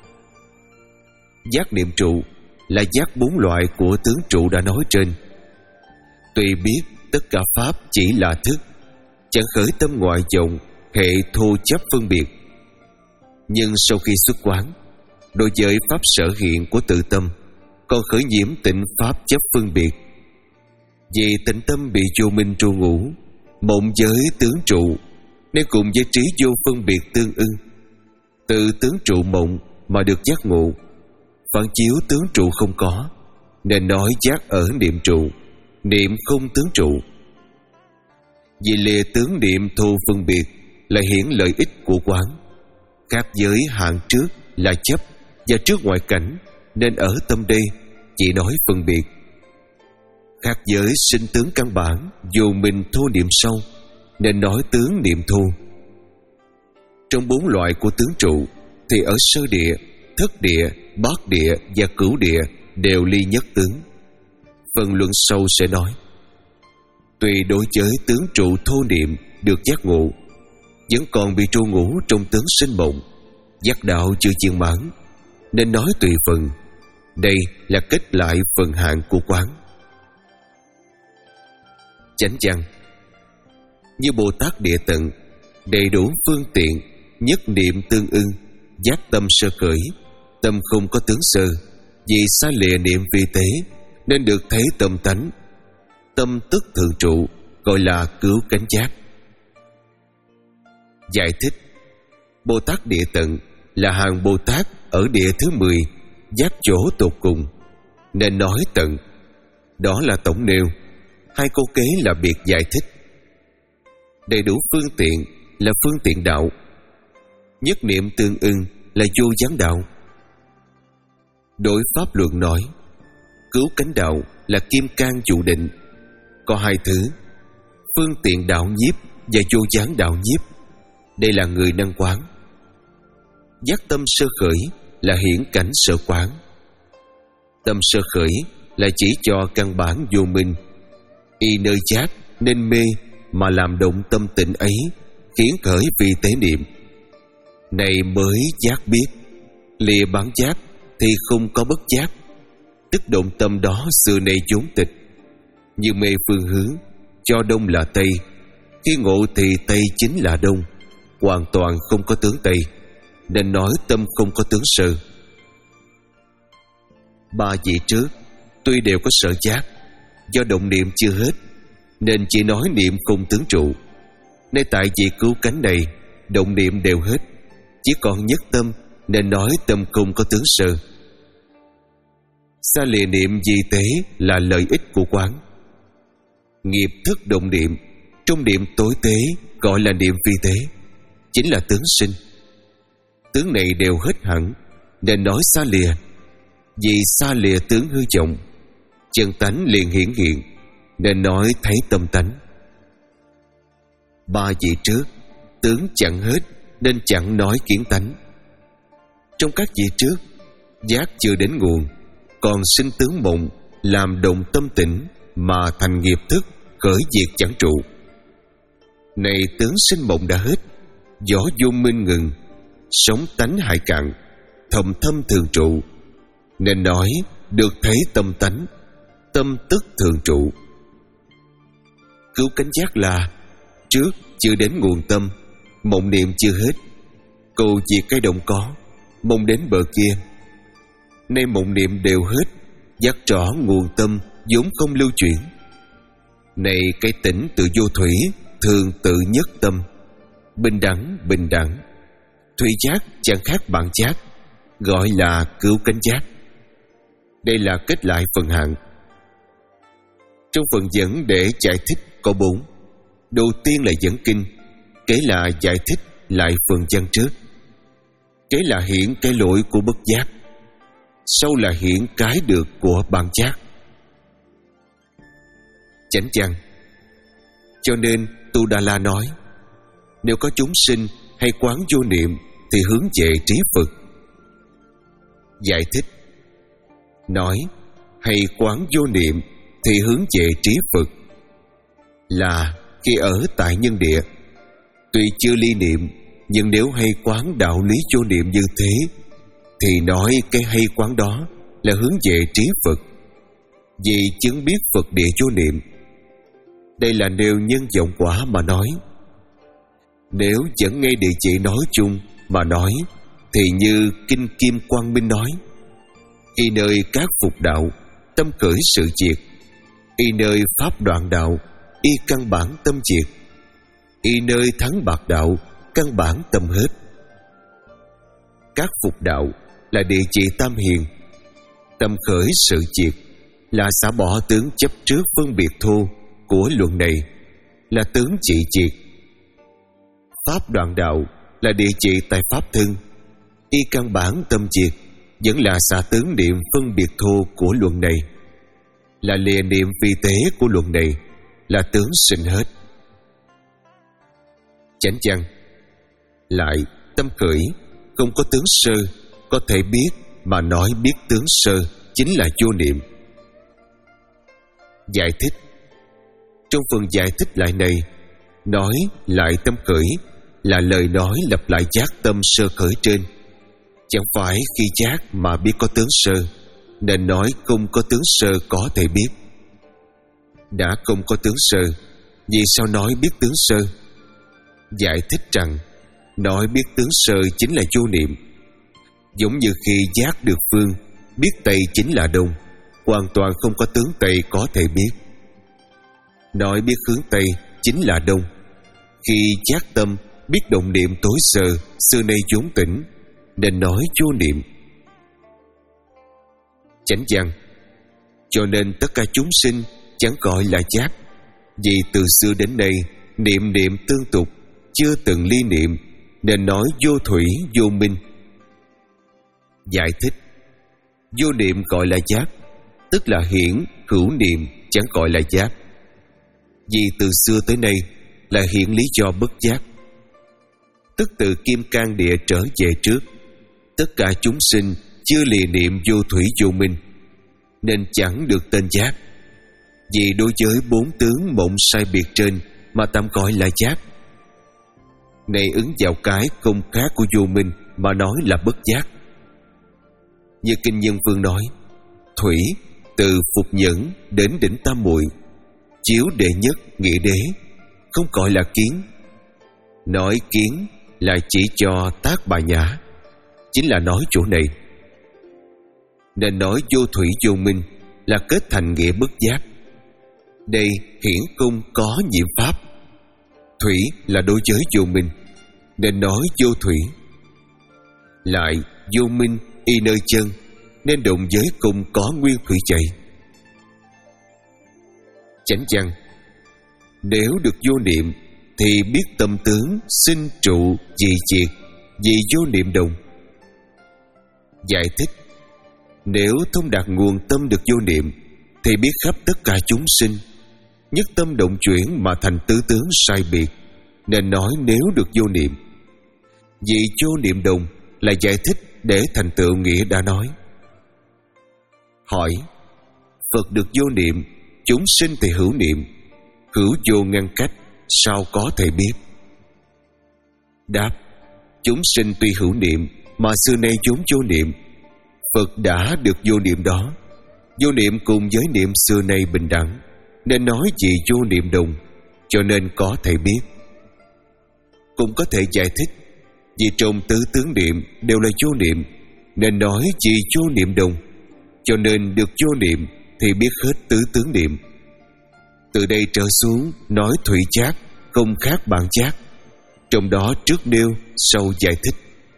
Giác niệm trụ là giác bốn loại của tướng trụ đã nói trên. Tuy biết tất cả pháp chỉ là thức, chẳng khởi tâm ngoại vọng, hệ thô chấp phân biệt, nhưng sau khi xuất quán, đối với pháp sở hiện của tự tâm còn khởi nhiễm tịnh pháp chấp phân biệt. Vì tịnh tâm bị vô minh tru ngủ, mộng giới tướng trụ, nên cùng với trí vô phân biệt tương ưng. Từ tướng trụ mộng mà được giác ngộ, phản chiếu tướng trụ không có, nên nói giác ở niệm trụ, niệm không tướng trụ. Vì lìa tướng niệm thù phân biệt là hiển lợi ích của quán, khác với hạng trước là chấp và trước ngoại cảnh, nên ở tâm đây chỉ nói phân biệt. Khác với sinh tướng căn bản vô minh thô niệm sâu, nên nói tướng niệm thu. Trong bốn loại của tướng trụ thì ở sơ địa, thất địa, bát địa và cửu địa đều ly nhất tướng. Phần luận sâu sẽ nói: tuy đối với tướng trụ thô niệm được giác ngộ, vẫn còn bị tru ngủ trong tướng sinh mộng, giác đạo chưa viên mãn, nên nói tùy phần. Đây là kết lại phần hạn của quán. Chánh văn: như Bồ Tát địa tận, đầy đủ phương tiện, nhất niệm tương ưng, giác tâm sơ khởi, tâm không có tướng sơ. Vì xa lìa niệm vi tế, nên được thấy tâm tánh. Tâm tức thượng trụ, gọi là cứu cánh giác. Giải thích: Bồ Tát địa tận là hàng Bồ Tát ở địa thứ mười, giác chỗ tột cùng, nên nói tận. Đó là tổng nêu, hai câu kế là biệt giải thích. Đầy đủ phương tiện là phương tiện đạo, nhất niệm tương ưng là vô gián đạo. Đối pháp luận nói, cứu cánh đạo là kim cang trụ định. Có hai thứ, phương tiện đạo nhiếp và vô gián đạo nhiếp. Đây là người năng quán. Giác tâm sơ khởi là hiển cảnh sở quán. Tâm sơ khởi là chỉ cho căn bản vô minh, y nơi giác nên mê mà làm động tâm tịnh ấy, khiến khởi vì tế niệm. Này mới giác biết, lìa bản giác thì không có bất giác, tức động tâm đó xưa nay chốn tịch. Như mê phương hướng, cho đông là tây, khi ngộ thì tây chính là đông, hoàn toàn không có tướng tây, nên nói tâm không có tướng sơ. Ba vị trước tuy đều có sở giác, do động niệm chưa hết nên chỉ nói niệm không tướng trụ. Nay tại vị cứu cánh này, động niệm đều hết, chỉ còn nhất tâm, nên nói tâm không có tướng sơ. Xa lìa niệm vi tế là lợi ích của quán. Nghiệp thức động niệm, trong niệm tối tế gọi là niệm vi tế, chính là tướng sinh. Tướng này đều hết hẳn, nên nói xa lìa. Vì xa lìa tướng hư vọng, chân tánh liền hiển hiện, nên nói thấy tâm tánh. Ba vị trước tướng chẳng hết, nên chẳng nói kiến tánh. Trong các vị trước, giác chưa đến nguồn, còn sinh tướng mộng, làm động tâm tỉnh, mà thành nghiệp thức, khởi diệt chẳng trụ. Này tướng sinh mộng đã hết, võ vô minh ngừng, sống tánh hại cạn, thầm thâm thường trụ, nên nói được thấy tâm tánh, tâm tức thường trụ. Cứu cánh giác là trước chưa đến nguồn tâm, mộng niệm chưa hết, cầu diệt cái đồng có, mong đến bờ kia. Nay mộng niệm đều hết, giác rõ nguồn tâm vốn không lưu chuyển. Này cái tỉnh tự vô thủy, thường tự nhất tâm, bình đẳng bình đẳng. Thủy giác chẳng khác bản giác, gọi là cứu cánh giác. Đây là kết lại phần hạng. Trong phần dẫn để giải thích có bốn. Đầu tiên là dẫn kinh, kế là giải thích lại phần văn trước. Kế là hiển cái lỗi của bất giác, sau là hiển cái được của bản giác. Chánh văn. Cho nên Tu Đà La nói, nếu có chúng sinh hay quán vô niệm thì hướng về trí Phật. Giải thích. Nói hay quán vô niệm thì hướng về trí Phật là khi ở tại nhân địa, tuy chưa ly niệm, nhưng nếu hay quán đạo lý vô niệm như thế thì nói cái hay quán đó là hướng về trí Phật, vì chứng biết Phật địa vô niệm. Đây là nêu nhân vọng quả mà nói. Nếu vẫn ngay địa chỉ nói chung mà nói thì như Kinh Kim Quang Minh nói, y nơi các phục đạo, tâm khởi sự diệt, y nơi pháp đoạn đạo, y căn bản tâm diệt, y nơi thắng bạc đạo, căn bản tâm hết. Các phục đạo là địa chỉ tam hiền, tâm khởi sự diệt là xả bỏ tướng chấp trước phân biệt thô của luận này, là tướng trị diệt. Pháp đoạn đạo là địa chỉ tại pháp thân, y căn bản tâm diệt vẫn là xả tướng niệm phân biệt thô của luận này, là lìa niệm vi tế của luận này, là tướng sinh hết. Chánh văn. Lại tâm khởi không có tướng sơ, có thể biết mà nói biết tướng sơ chính là vô niệm. Giải thích. Trong phần giải thích lại này, nói lại tâm khởi là lời nói lặp lại giác tâm sơ khởi trên. Chẳng phải khi giác mà biết có tướng sơ, nên nói không có tướng sơ có thể biết. Đã không có tướng sơ, vì sao nói biết tướng sơ? Giải thích rằng nói biết tướng sơ chính là vô niệm. Giống như khi giác được phương, biết Tây chính là Đông, hoàn toàn không có tướng Tây có thể biết. Nói biết hướng Tây chính là Đông. Khi giác tâm biết động niệm tối sơ, xưa nay vốn tỉnh, nên nói vô niệm. Chánh văn. Cho nên tất cả chúng sinh chẳng gọi là giác, vì từ xưa đến nay niệm niệm tương tục, chưa từng ly niệm, nên nói vô thủy vô minh. Giải thích. Vô niệm gọi là giác, tức là hiển hữu niệm chẳng gọi là giác, vì từ xưa tới nay là hiển lý do bất giác. Tức từ kim cang địa trở về trước, tất cả chúng sinh chưa lìa niệm vô thủy vô minh, nên chẳng được tên giác. Vì đối với bốn tướng mộng sai biệt trên mà tạm gọi là giác, này ứng vào cái không khác của vô minh mà nói là bất giác. Như Kinh Nhân Vương nói, thủy từ phục nhẫn đến đỉnh tam muội, chiếu đệ nhất nghĩa đế, không gọi là kiến. Nói kiến là chỉ cho Tác Bà Nhã, chính là nói chỗ này. Nên nói vô thủy vô minh là kết thành nghĩa bất giác. Đây hiển cung có nhiễm pháp. Thủy là đối với vô minh, nên nói vô thủy. Lại vô minh y nơi chân, nên đụng với cung có nguyên thủy chạy. Chánh văn. Nếu được vô niệm thì biết tâm tướng sinh trụ dị diệt, vì vô niệm đồng. Giải thích. Nếu thông đạt nguồn tâm được vô niệm thì biết khắp tất cả chúng sinh, nhất tâm động chuyển mà thành tứ tướng sai biệt, nên nói nếu được vô niệm. Vì vô niệm đồng là giải thích để thành tựu nghĩa đã nói. Hỏi. Phật được vô niệm, chúng sinh thì hữu niệm, hữu vô ngăn cách, sao có thể biết? Đáp. Chúng sinh tuy hữu niệm mà xưa nay vốn vô niệm. Phật đã được vô niệm đó. Vô niệm cùng với niệm xưa nay bình đẳng, nên nói vì vô niệm đồng, cho nên có thể biết. Cũng có thể giải thích vì trong tứ tướng niệm đều là vô niệm, nên nói vì vô niệm đồng, cho nên được vô niệm thì biết hết tứ tướng niệm. Từ đây trở xuống nói thủy giác không khác bản giác, trong đó trước nêu sau giải thích.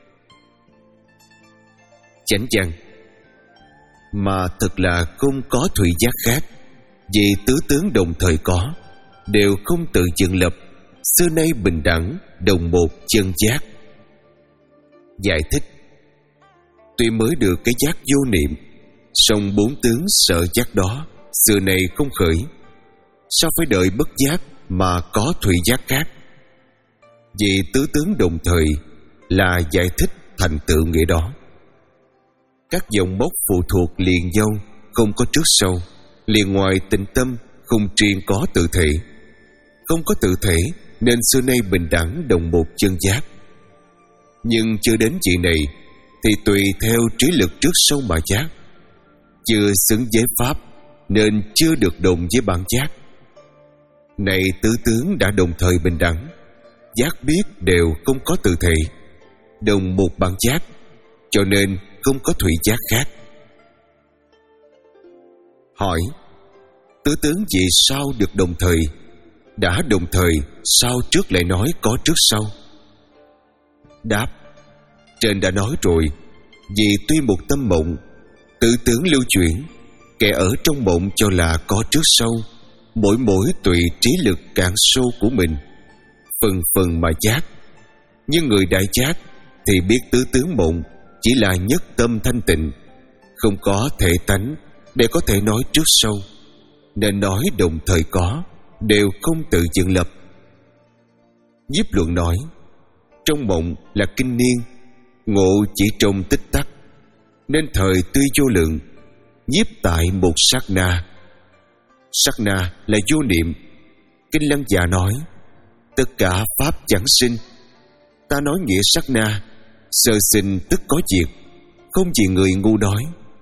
Chánh văn: mà thật là không có thủy giác khác, vì tứ tướng đồng thời có, đều không tự dựng lập, xưa nay bình đẳng, đồng một chân giác. Giải thích: tuy mới được cái giác vô niệm, song bốn tướng sợ giác đó xưa nay không khởi, sao phải đợi bất giác mà có thủy giác khác? Vì tứ tướng đồng thời là giải thích thành tựu nghĩa đó. Các dòng mốc phụ thuộc liền nhau, không có trước sau, liền ngoài tịnh tâm, không riêng có tự thể. Không có tự thể nên xưa nay bình đẳng đồng một chân giác. Nhưng chưa đến chị này thì tùy theo trí lực trước sau mà giác. Chưa xứng với pháp nên chưa được đồng với bản giác. Này tứ tướng đã đồng thời bình đẳng, giác biết đều không có tự thể, đồng một bản giác, cho nên không có thủy giác khác. Hỏi: tứ tướng vì sao được đồng thời? Đã đồng thời sao trước lại nói có trước sau? Đáp: trên đã nói rồi, vì tuy một tâm mộng, tứ tướng lưu chuyển, kẻ ở trong mộng cho là có trước sau, mỗi mỗi tùy trí lực càng sâu của mình, phần phần mà giác. Nhưng người đại giác thì biết tứ tướng mộng chỉ là nhất tâm thanh tịnh, không có thể tánh để có thể nói trước sau, nên nói đồng thời có, đều không tự dựng lập. Nhiếp Luận nói: trong mộng là kinh niên, ngộ chỉ trong tích tắc, nên thời tuy vô lượng, nhiếp tại một sát na. Sát na là vô niệm. Kinh Lăng Già nói: tất cả pháp chẳng sinh. Ta nói nghĩa sát na, sơ sinh tức có diệt, không vì người ngu nói.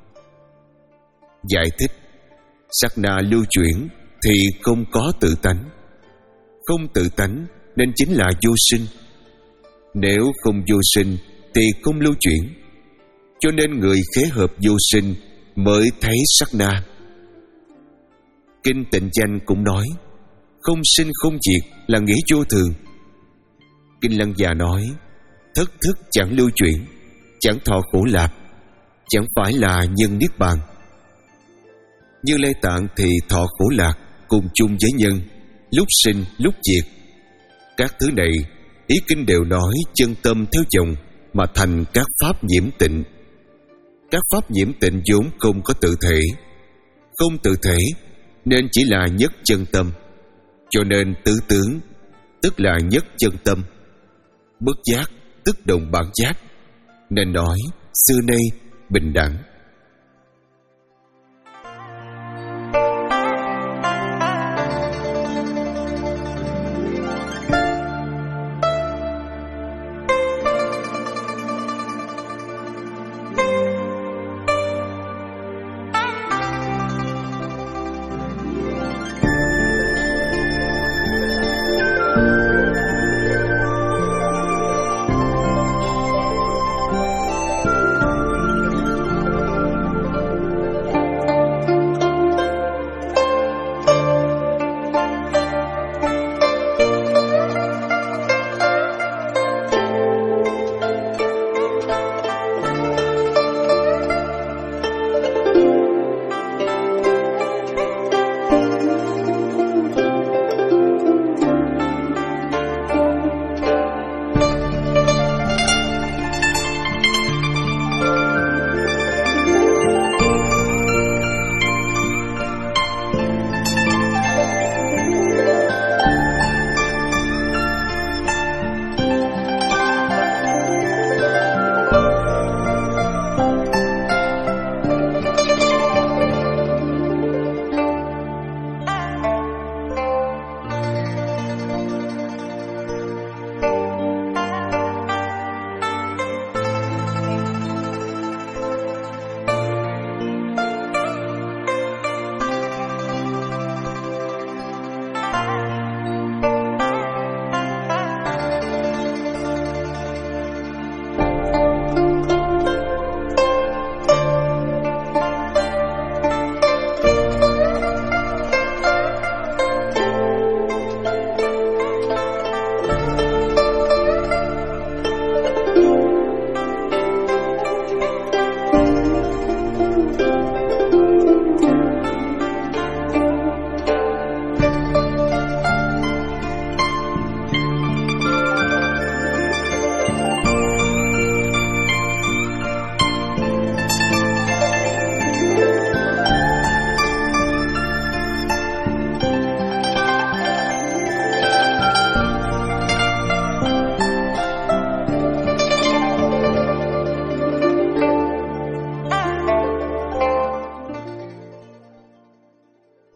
Giải thích: sát na lưu chuyển thì không có tự tánh. Không tự tánh nên chính là vô sinh. Nếu không vô sinh thì không lưu chuyển, cho nên người khế hợp vô sinh mới thấy sát na. Kinh Tịnh Danh cũng nói: không sinh không diệt là nghĩa vô thường. Kinh Lăng Già nói: thất thức chẳng lưu chuyển, chẳng thọ khổ lạc, chẳng phải là nhân niết bàn. Như Lai Tạng thì thọ khổ lạc cùng chung với nhân, lúc sinh lúc diệt. Các thứ này ý kinh đều nói chân tâm theo dòng mà thành các pháp nhiễm tịnh. Các pháp nhiễm tịnh vốn không có tự thể, không tự thể nên chỉ là nhất chân tâm, cho nên tứ tướng tức là nhất chân tâm. Bất giác tức đồng bản giác, nên nói xưa nay bình đẳng.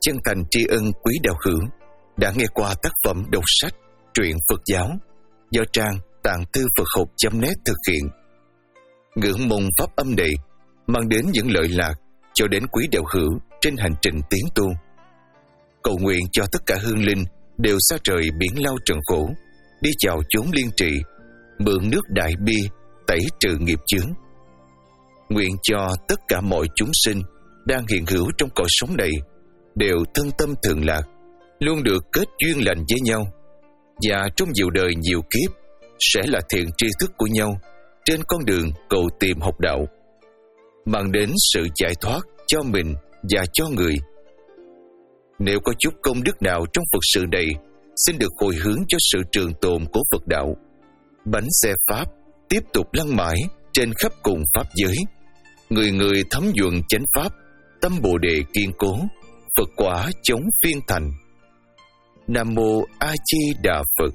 chân thành tri ân quý đạo hữu đã nghe qua tác phẩm đọc sách truyện Phật giáo do trang tạng thư Phật học chấm net thực hiện. Ngưỡng mong pháp âm này mang đến những lợi lạc cho đến quý đạo hữu trên hành trình tiến tu. Cầu nguyện cho tất cả hương linh đều xa trời biển lao trần khổ, đi chào chốn liên trị, mượn nước đại bi tẩy trừ nghiệp chướng. Nguyện cho tất cả mọi chúng sinh đang hiện hữu trong cõi sống này đều thân tâm thường lạc, luôn được kết duyên lành với nhau, và trong nhiều đời nhiều kiếp sẽ là thiện tri thức của nhau trên con đường cầu tìm học đạo, mang đến sự giải thoát cho mình và cho người. Nếu có chút công đức nào trong Phật sự này, xin được hồi hướng cho sự trường tồn của Phật đạo. Bánh xe Pháp tiếp tục lăn mãi trên khắp cùng Pháp giới. Người người thấm nhuận chánh Pháp, tâm Bồ Đề kiên cố, Phật quả chống phiên thành. Nam Mô A Di Đà Phật.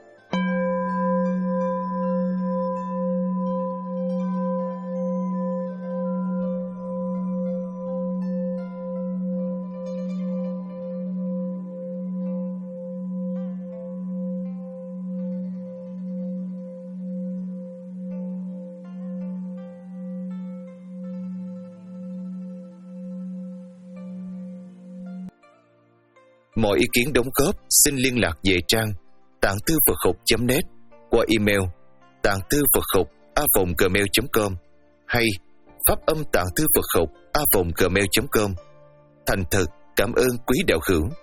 Mọi ý kiến đóng góp xin liên lạc về trang tạng thư Phật học chấm net qua email tạng thư Phật học a vòng gmail chấm com hay pháp âm tạng thư Phật học a vòng gmail chấm com. Thành thật cảm ơn quý đạo hữu.